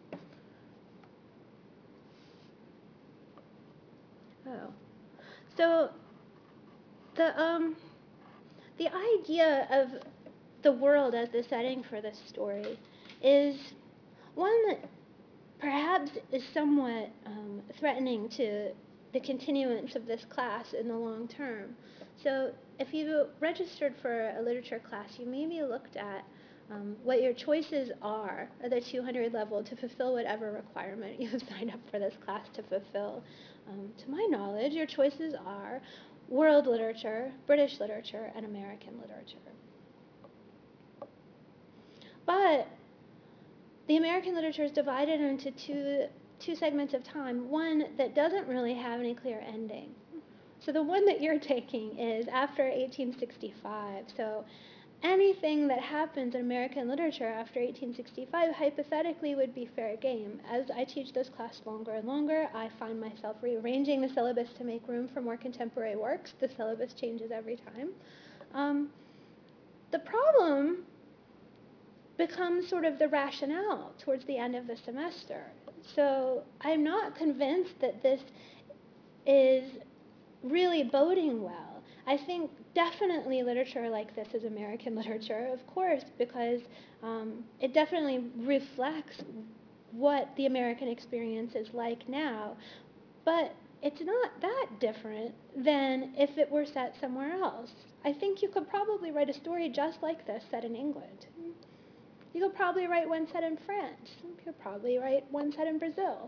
Oh. So the um the idea of the world as the setting for this story is one that perhaps is somewhat um, threatening to the continuance of this class in the long term. So if you registered for a literature class, you maybe looked at um, what your choices are at the two hundred level to fulfill whatever requirement you have signed up for this class to fulfill. Um, to my knowledge, your choices are world literature, British literature, and American literature. But the American literature is divided into two, two segments of time, one that doesn't really have any clear ending. So the one that you're taking is after eighteen sixty-five. So anything that happens in American literature after eighteen sixty-five hypothetically would be fair game. As I teach this class longer and longer, I find myself rearranging the syllabus to make room for more contemporary works. The syllabus changes every time. Um, the problem becomes sort of the rationale towards the end of the semester. So I'm not convinced that this is really boding well. I think definitely literature like this is American literature, of course, because um, it definitely reflects what the American experience is like now. But it's not that different than if it were set somewhere else. I think you could probably write a story just like this set in England. You could probably write one set in France. You could probably write one set in Brazil.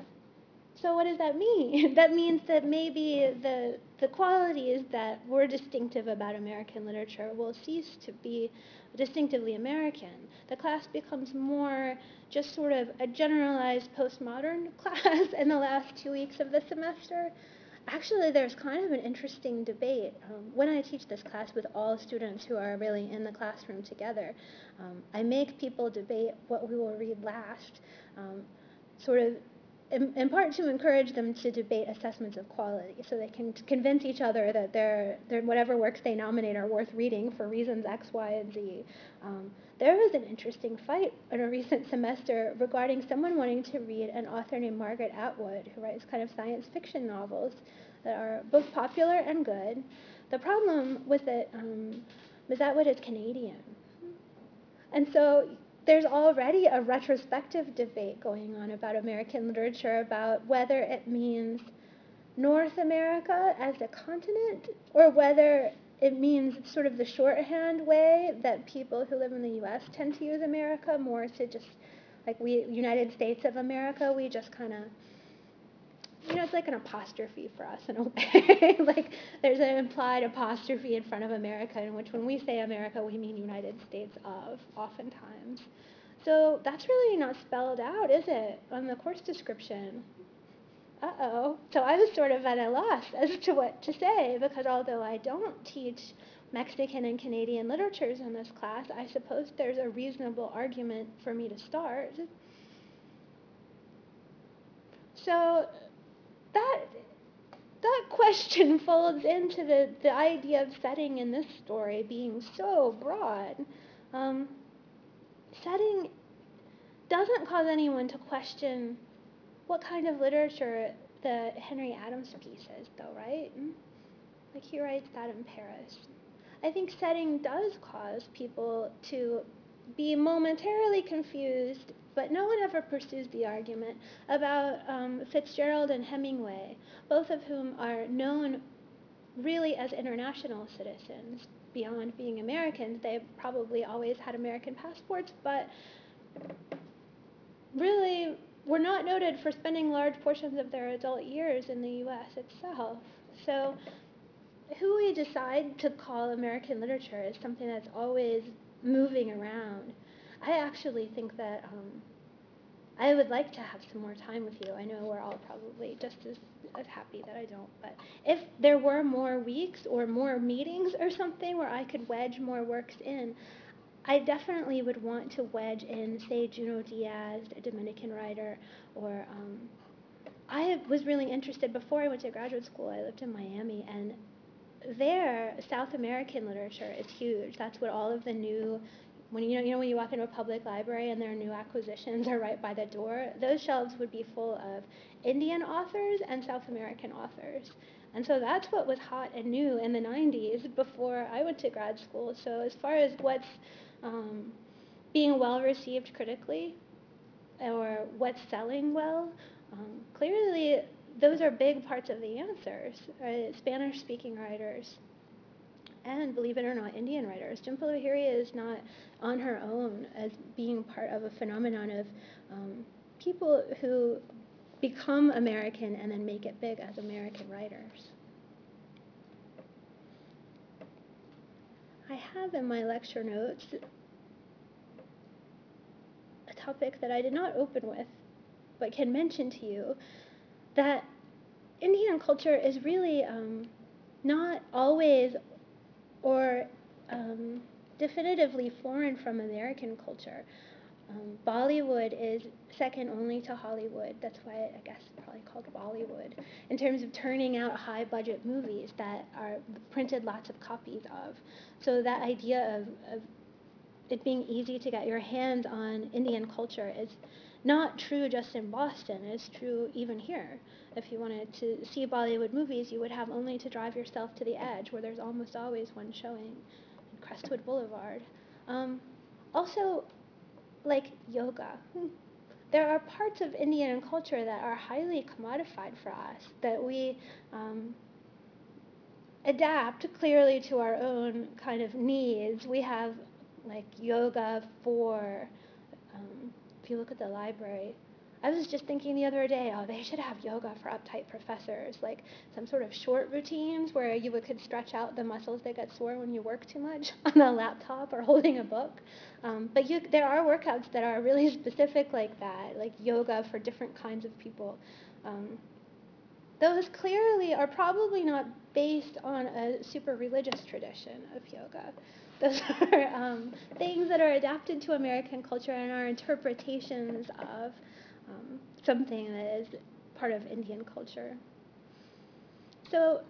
So what does that mean? That means that maybe the, the qualities that were distinctive about American literature will cease to be distinctively American. The class becomes more just sort of a generalized postmodern class in the last two weeks of the semester. Actually, there's kind of an interesting debate. Um, when I teach this class with all students who are really in the classroom together, um, I make people debate what we will read last, um, sort of in, in part to encourage them to debate assessments of quality, so they can convince each other that their, their whatever works they nominate are worth reading for reasons X, Y, and Z. Um, there was an interesting fight in a recent semester regarding someone wanting to read an author named Margaret Atwood, who writes kind of science fiction novels that are both popular and good. The problem with it, um, Miz Atwood is Canadian. And so there's already a retrospective debate going on about American literature, about whether it means North America as a continent, or whether it means sort of the shorthand way that people who live in the U S tend to use America, more to just, like we, United States of America, we just kind of, you know, it's like an apostrophe for us in a way. Like there's an implied apostrophe in front of America, in which when we say America, we mean United States of, oftentimes. So that's really not spelled out, is it, on the course description? Uh-oh. So I was sort of at a loss as to what to say, because although I don't teach Mexican and Canadian literatures in this class, I suppose there's a reasonable argument for me to start. So that that question folds into the, the idea of setting in this story being so broad. Um, setting doesn't cause anyone to question what kind of literature the Henry Adams piece is, though, right? Like, he writes that in Paris. I think setting does cause people to be momentarily confused, but no one ever pursues the argument about um, Fitzgerald and Hemingway, both of whom are known really as international citizens. Beyond being Americans, they probably always had American passports, but really were not noted for spending large portions of their adult years in the U S itself. So who we decide to call American literature is something that's always moving around. I actually think that um, I would like to have some more time with you. I know we're all probably just as, as happy that I don't, but if there were more weeks or more meetings or something where I could wedge more works in, I definitely would want to wedge in, say, Junot Diaz, a Dominican writer, or um, I was really interested, before I went to graduate school, I lived in Miami, and there, South American literature is huge. That's what all of the new, when you know, you know when you walk into a public library and their new acquisitions are right by the door, those shelves would be full of Indian authors and South American authors. And so that's what was hot and new in the nineties before I went to grad school. So as far as what's um, being well received critically, or what's selling well, um, clearly those are big parts of the answers. Right? Spanish-speaking writers, and believe it or not, Indian writers. Jhumpa Lahiri is not on her own as being part of a phenomenon of um, people who become American and then make it big as American writers. I have in my lecture notes a topic that I did not open with, but can mention to you, that Indian culture is really um, not always or um, definitively foreign from American culture. Um, Bollywood is second only to Hollywood. That's why I guess it's probably called Bollywood, in terms of turning out high-budget movies that are printed lots of copies of. So that idea of, of it being easy to get your hands on Indian culture is not true just in Boston. It's true even here. If you wanted to see Bollywood movies, you would have only to drive yourself to the edge, where there's almost always one showing in Crestwood Boulevard. Um, also, like yoga. There are parts of Indian culture that are highly commodified for us, that we um, adapt clearly to our own kind of needs. We have like yoga for, um, if you look at the library, I was just thinking the other day, oh, they should have yoga for uptight professors, like some sort of short routines where you would, could stretch out the muscles that get sore when you work too much on a laptop or holding a book. Um, but you, there are workouts that are really specific like that, like yoga for different kinds of people. Um, those clearly are probably not based on a super religious tradition of yoga. Those are um, things that are adapted to American culture and are interpretations of um, something that is part of Indian culture. So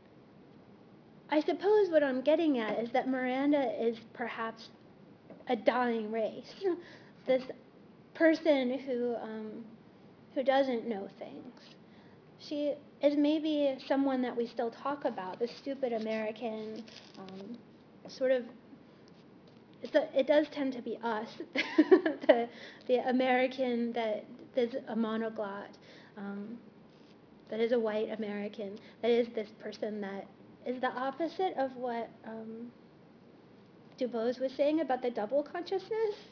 I suppose what I'm getting at is that Miranda is perhaps a dying race, this person who, um, who doesn't know things. She is maybe someone that we still talk about, the stupid American, um, sort of, it's a, it does tend to be us, the, the American that is a monoglot, um, that is a white American, that is this person that is the opposite of what um, Du Bois was saying about the double consciousness.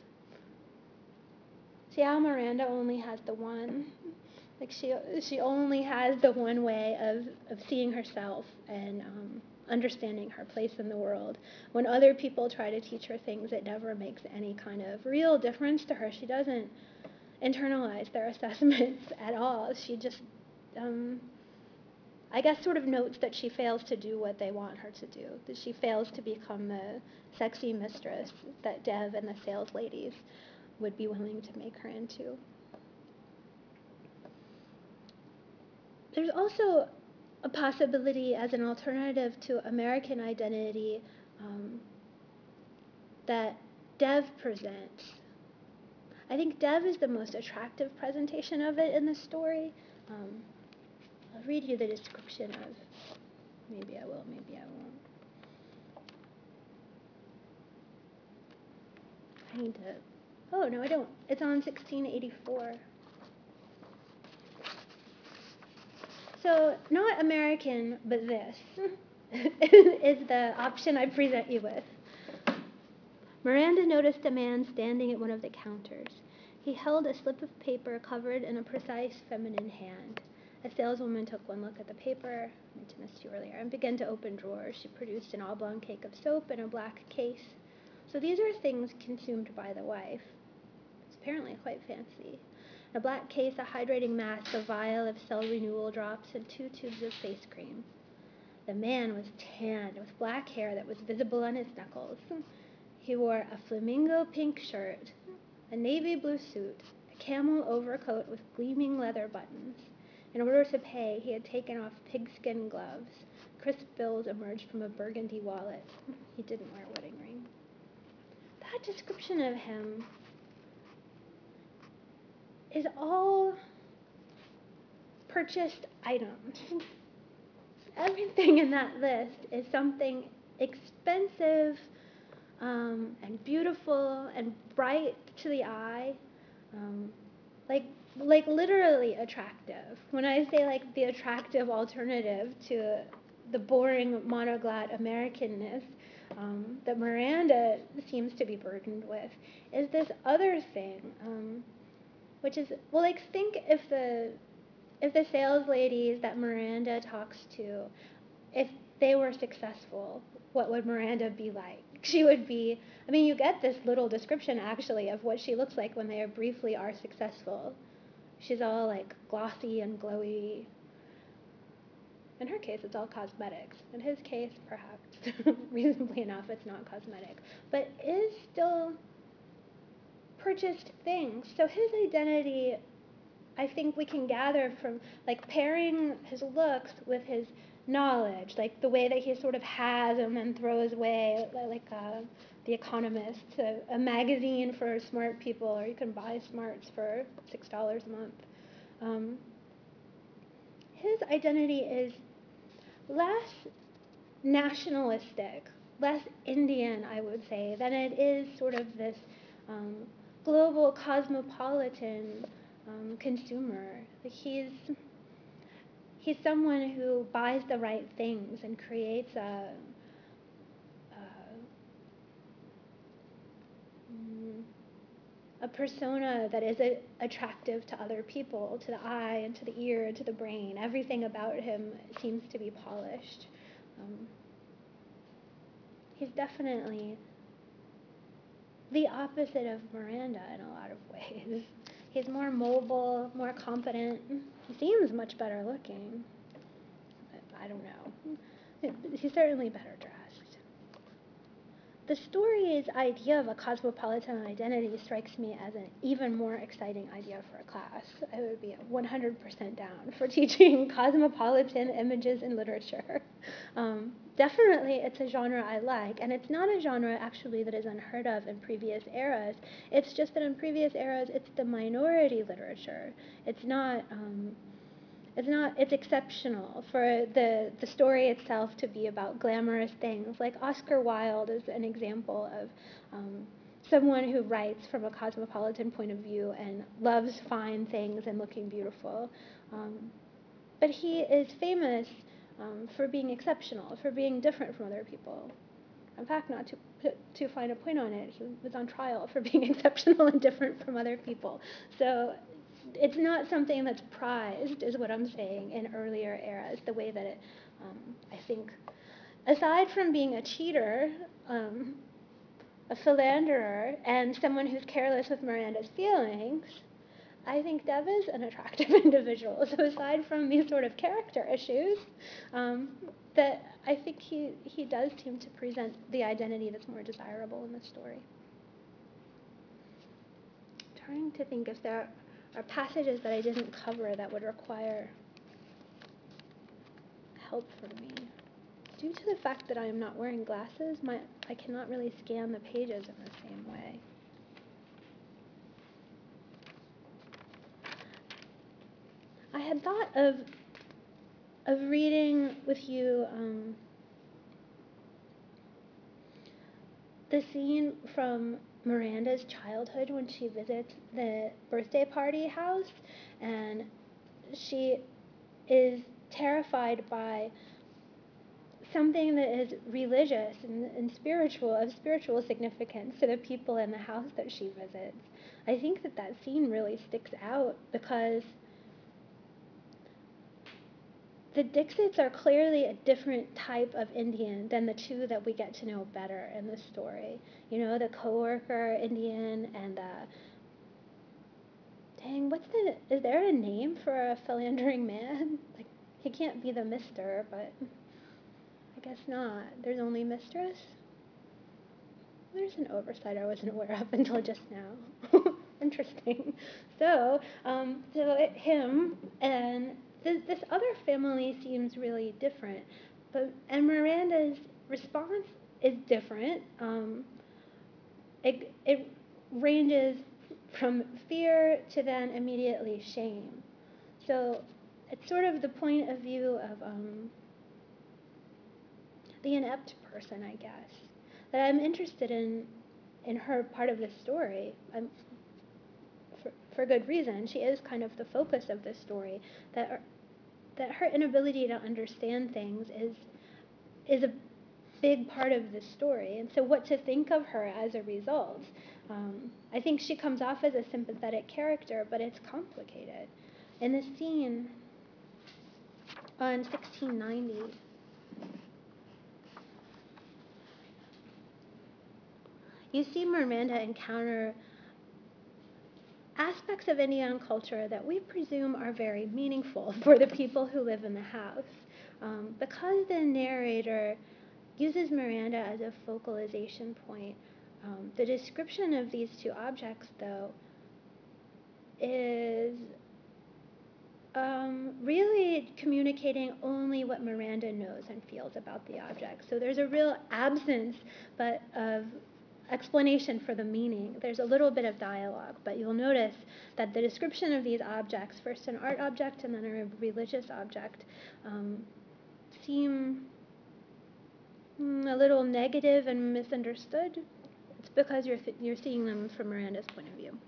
See how Miranda only has the one? Like she, she only has the one way of, of seeing herself and um, understanding her place in the world. When other people try to teach her things, it never makes any kind of real difference to her. She doesn't internalize their assessments at all. She just, um, I guess, sort of notes that she fails to do what they want her to do, that she fails to become the sexy mistress that Dev and the sales ladies would be willing to make her into. There's also a possibility as an alternative to American identity um, that Dev presents. I think Dev is the most attractive presentation of it in the story. Um, I'll read you the description of, maybe I will, maybe I won't. I need to, oh, no, I don't. It's on sixteen eighty-four. So, not American, but this is the option I present you with. Miranda noticed a man standing at one of the counters. He held a slip of paper covered in a precise feminine hand. A saleswoman took one look at the paper, I mentioned this to you earlier, and began to open drawers. She produced an oblong cake of soap in a black case. So these are things consumed by the wife. It's apparently quite fancy. In a black case, a hydrating mask, a vial of cell renewal drops, and two tubes of face cream. The man was tanned with black hair that was visible on his knuckles. He wore a flamingo pink shirt, a navy blue suit, a camel overcoat with gleaming leather buttons. In order to pay, he had taken off pigskin gloves. Crisp bills emerged from a burgundy wallet. He didn't wear a wedding ring. That description of him is all purchased items. Everything in that list is something expensive um, and beautiful and bright to the eye, um, like like literally attractive. When I say like the attractive alternative to the boring monoglot Americanness um, that Miranda seems to be burdened with, is this other thing. Um, Which is, well, like, think if the if the sales ladies that Miranda talks to, if they were successful, what would Miranda be like? She would be, I mean, you get this little description, actually, of what she looks like when they are briefly are successful. She's all, like, glossy and glowy. In her case, it's all cosmetics. In his case, perhaps, reasonably enough, it's not cosmetic. But is still purchased things. So his identity, I think we can gather from, like, pairing his looks with his knowledge, like the way that he sort of has and then throws away, like uh, The Economist, a, a magazine for smart people, or you can buy smarts for six dollars a month. Um, his identity is less nationalistic, less Indian, I would say, than it is sort of this um, global cosmopolitan um, consumer. Like he's he's someone who buys the right things and creates a, a, a persona that is a, attractive to other people, to the eye and to the ear and to the brain. Everything about him seems to be polished. Um, he's definitely the opposite of Miranda in a lot of ways. He's more mobile, more competent. He seems much better looking. But I don't know. He's certainly better dressed. The story's idea of a cosmopolitan identity strikes me as an even more exciting idea for a class. I would be one hundred percent down for teaching cosmopolitan images in literature. Um, definitely it's a genre I like, and it's not a genre actually that is unheard of in previous eras. It's just that in previous eras it's the minority literature. It's not... Um, It's not, it's exceptional for the, the story itself to be about glamorous things. Like Oscar Wilde is an example of um, someone who writes from a cosmopolitan point of view and loves fine things and looking beautiful. Um, but he is famous um, for being exceptional, for being different from other people. In fact, not to, to find a point on it, he was on trial for being exceptional and different from other people. So it's not something that's prized, is what I'm saying, in earlier eras, the way that it, um, I think, aside from being a cheater, um, a philanderer, and someone who's careless with Miranda's feelings, I think Dev is an attractive individual. So aside from these sort of character issues, um, that I think he, he does seem to present the identity that's more desirable in the story. I'm trying to think if there are passages that I didn't cover that would require help from me. Due to the fact that I am not wearing glasses, my I cannot really scan the pages in the same way. had thought of of reading with you um, the scene from Miranda's childhood when she visits the birthday party house, and she is terrified by something that is religious and, and spiritual, of spiritual significance to the people in the house that she visits. I think that that scene really sticks out because the Dixits are clearly a different type of Indian than the two that we get to know better in the story. You know, the coworker Indian and the, dang, what's the, is there a name for a philandering man? Like, he can't be the mister, but I guess not. There's only mistress? There's an oversight I wasn't aware of until just now. Interesting. So, um, so it, him and th- this other family seems really different, but and Miranda's response is different. Um, it it ranges from fear to then immediately shame. So, it's sort of the point of view of um, the inept person, I guess, that I'm interested in in her part of this story. I'm, for, for good reason. She is kind of the focus of this story. That her, that her inability to understand things is is a big part of this story. And so, what to think of her as a result? Um, I think she comes off as a sympathetic character, but it's complicated. In the scene on sixteen ninety. You see Miranda encounter aspects of Indian culture that we presume are very meaningful for the people who live in the house. Um, because the narrator uses Miranda as a focalization point, um, the description of these two objects, though, is um, really communicating only what Miranda knows and feels about the object. So there's a real absence but of explanation for the meaning. There's a little bit of dialogue, but you'll notice that the description of these objects, first an art object and then a religious object, um, seem mm, a little negative and misunderstood. It's because you're, th- you're seeing them from Miranda's point of view.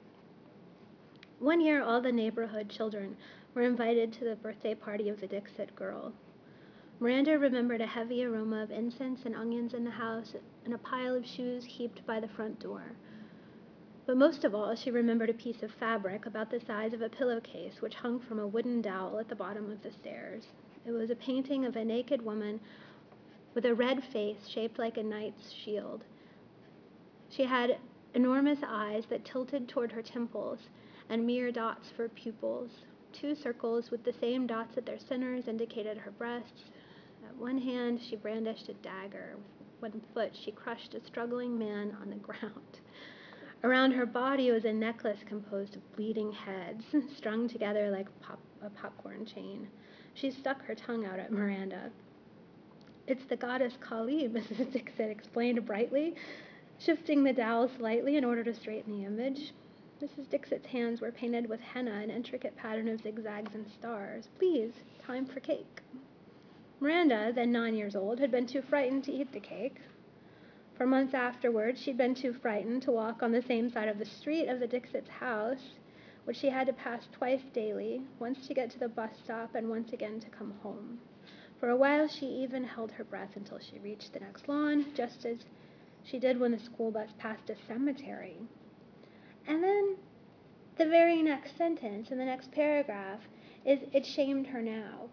One year, all the neighborhood children were invited to the birthday party of the Dixit girl. Miranda remembered a heavy aroma of incense and onions in the house and a pile of shoes heaped by the front door. But most of all, she remembered a piece of fabric about the size of a pillowcase which hung from a wooden dowel at the bottom of the stairs. It was a painting of a naked woman with a red face shaped like a knight's shield. She had enormous eyes that tilted toward her temples and mere dots for pupils. Two circles with the same dots at their centers indicated her breasts. At one hand, she brandished a dagger. With one foot, she crushed a struggling man on the ground. Around her body was a necklace composed of bleeding heads, strung together like pop- a popcorn chain. She stuck her tongue out at Miranda. "It's the goddess Kali," Missus Dixit explained brightly, shifting the dowel slightly in order to straighten the image. Missus Dixit's hands were painted with henna, an intricate pattern of zigzags and stars. "Please, time for cake." Miranda, then nine years old, had been too frightened to eat the cake. For months afterwards, she'd been too frightened to walk on the same side of the street of the Dixit's house, which she had to pass twice daily, once to get to the bus stop and once again to come home. For a while, she even held her breath until she reached the next lawn, just as she did when the school bus passed a cemetery. And then the very next sentence in the next paragraph is, "It shamed her now."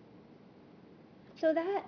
So that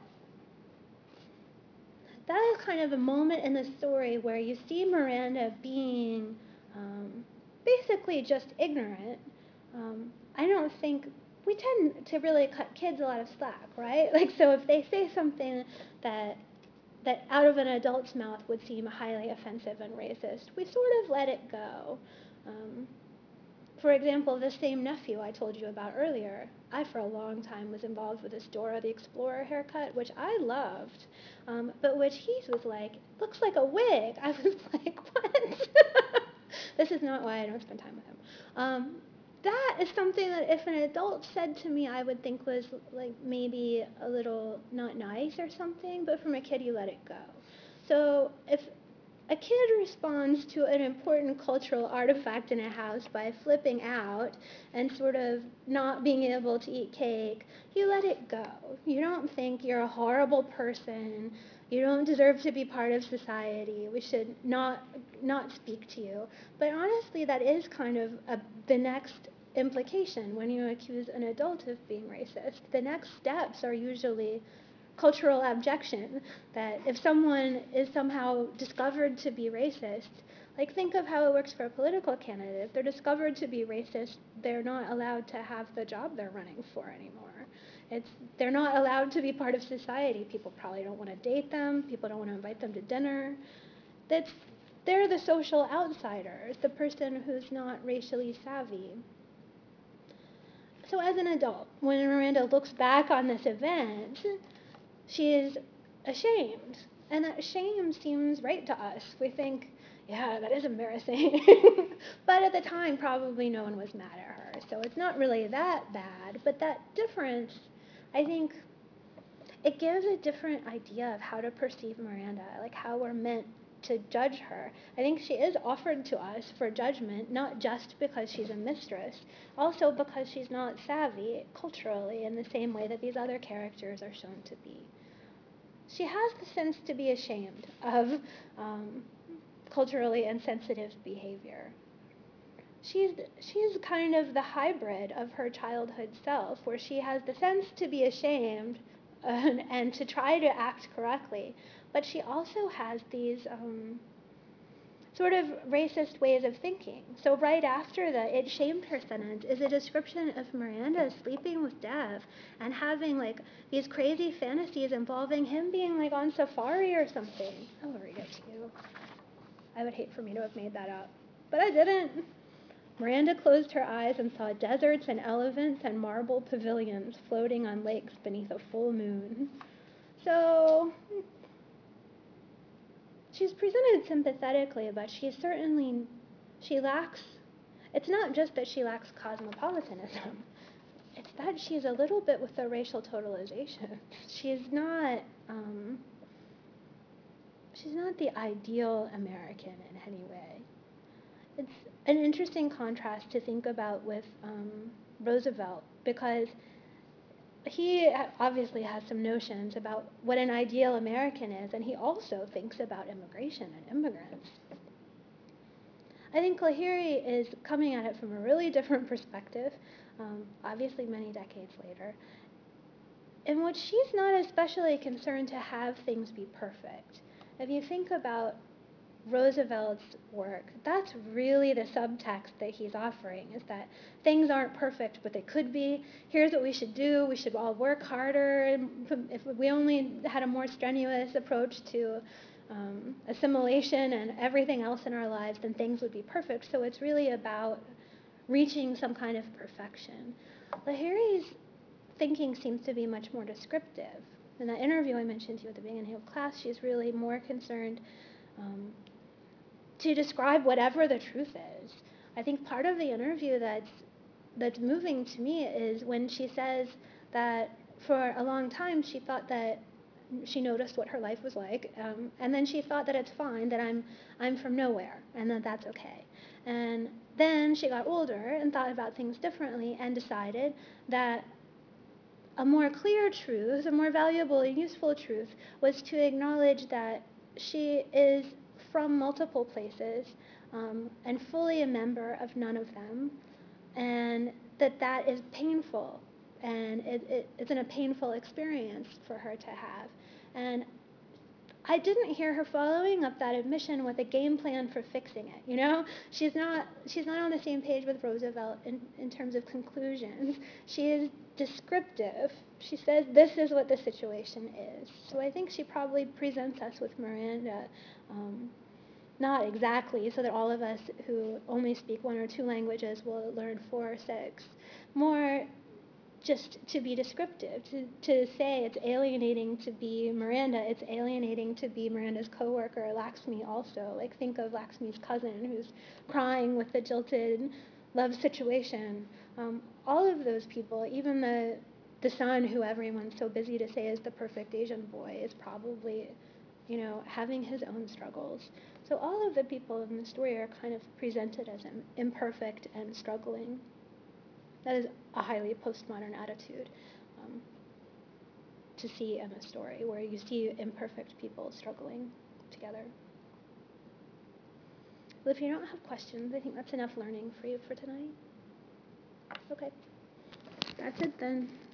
that is kind of a moment in the story where you see Miranda being um, basically just ignorant. Um, I don't think we tend to really cut kids a lot of slack, right? Like, so if they say something that that out of an adult's mouth would seem highly offensive and racist, we sort of let it go. Um, For example, this same nephew I told you about earlier, I for a long time was involved with this Dora the Explorer haircut, which I loved, um, but which he was like, "Looks like a wig." I was like, "What?" This is not why I don't spend time with him. Um, that is something that if an adult said to me, I would think was like maybe a little not nice or something, but from a kid, you let it go. So if a kid responds to an important cultural artifact in a house by flipping out and sort of not being able to eat cake, you let it go. You don't think you're a horrible person. You don't deserve to be part of society. We should not not speak to you. But honestly, that is kind of a, the next implication when you accuse an adult of being racist. The next steps are usually cultural abjection, that if someone is somehow discovered to be racist, like think of how it works for a political candidate. If they're discovered to be racist, they're not allowed to have the job they're running for anymore. It's, they're not allowed to be part of society. People probably don't want to date them. People don't want to invite them to dinner. That's, they're the social outsiders, the person who's not racially savvy. So as an adult, when Miranda looks back on this event, she is ashamed. And that shame seems right to us. We think, yeah, that is embarrassing. But at the time, probably no one was mad at her. So it's not really that bad. But that difference, I think, it gives a different idea of how to perceive Miranda, like how we're meant to judge her. I think she is offered to us for judgment, not just because she's a mistress, also because she's not savvy culturally in the same way that these other characters are shown to be. She has the sense to be ashamed of um, culturally insensitive behavior. She's, she's kind of the hybrid of her childhood self, where she has the sense to be ashamed and, and to try to act correctly, but she also has these um, sort of racist ways of thinking. So right after the "it shamed her" sentence is a description of Miranda sleeping with Dev and having like these crazy fantasies involving him being like on safari or something. I'll read it to you. I would hate for me to have made that up, but I didn't. Miranda closed her eyes and saw deserts and elephants and marble pavilions floating on lakes beneath a full moon. So she's presented sympathetically, but she certainly, she lacks, it's not just that she lacks cosmopolitanism, it's that she's a little bit with the racial totalization. She's not, um, she's not the ideal American in any way. It's an interesting contrast to think about with um, Roosevelt, because he obviously has some notions about what an ideal American is, and he also thinks about immigration and immigrants. I think Lahiri is coming at it from a really different perspective, um, obviously many decades later, in which she's not especially concerned to have things be perfect. If you think about Roosevelt's work, that's really the subtext that he's offering, is that things aren't perfect, but they could be. Here's what we should do. We should all work harder. If we only had a more strenuous approach to um, assimilation and everything else in our lives, then things would be perfect. So it's really about reaching some kind of perfection. Lahiri's thinking seems to be much more descriptive. In that interview I mentioned to you at the beginning of class, she's really more concerned um, to describe whatever the truth is. I think part of the interview that's that's moving to me is when she says that for a long time she thought that she noticed what her life was like, um, and then she thought that it's fine that I'm I'm from nowhere and that that's okay. And then she got older and thought about things differently and decided that a more clear truth, a more valuable and useful truth, was to acknowledge that she is from multiple places um, and fully a member of none of them, and that that is painful, and it, it, it's a painful experience for her to have. And I didn't hear her following up that admission with a game plan for fixing it. You know, she's not she's not on the same page with Roosevelt in, in terms of conclusions. She is descriptive. She says this is what the situation is. So I think she probably presents us with Miranda, um, not exactly so that all of us who only speak one or two languages will learn four or six. More just to be descriptive, to, to say it's alienating to be Miranda, it's alienating to be Miranda's coworker, Laxmi also. Like, think of Laxmi's cousin who's crying with the jilted love situation. Um, all of those people, even the the son who everyone's so busy to say is the perfect Asian boy, is probably, you know, having his own struggles. So all of the people in the story are kind of presented as im- imperfect and struggling. That is a highly postmodern attitude um, to see in a story, where you see imperfect people struggling together. Well, if you don't have questions, I think that's enough learning for you for tonight. Okay, that's it then.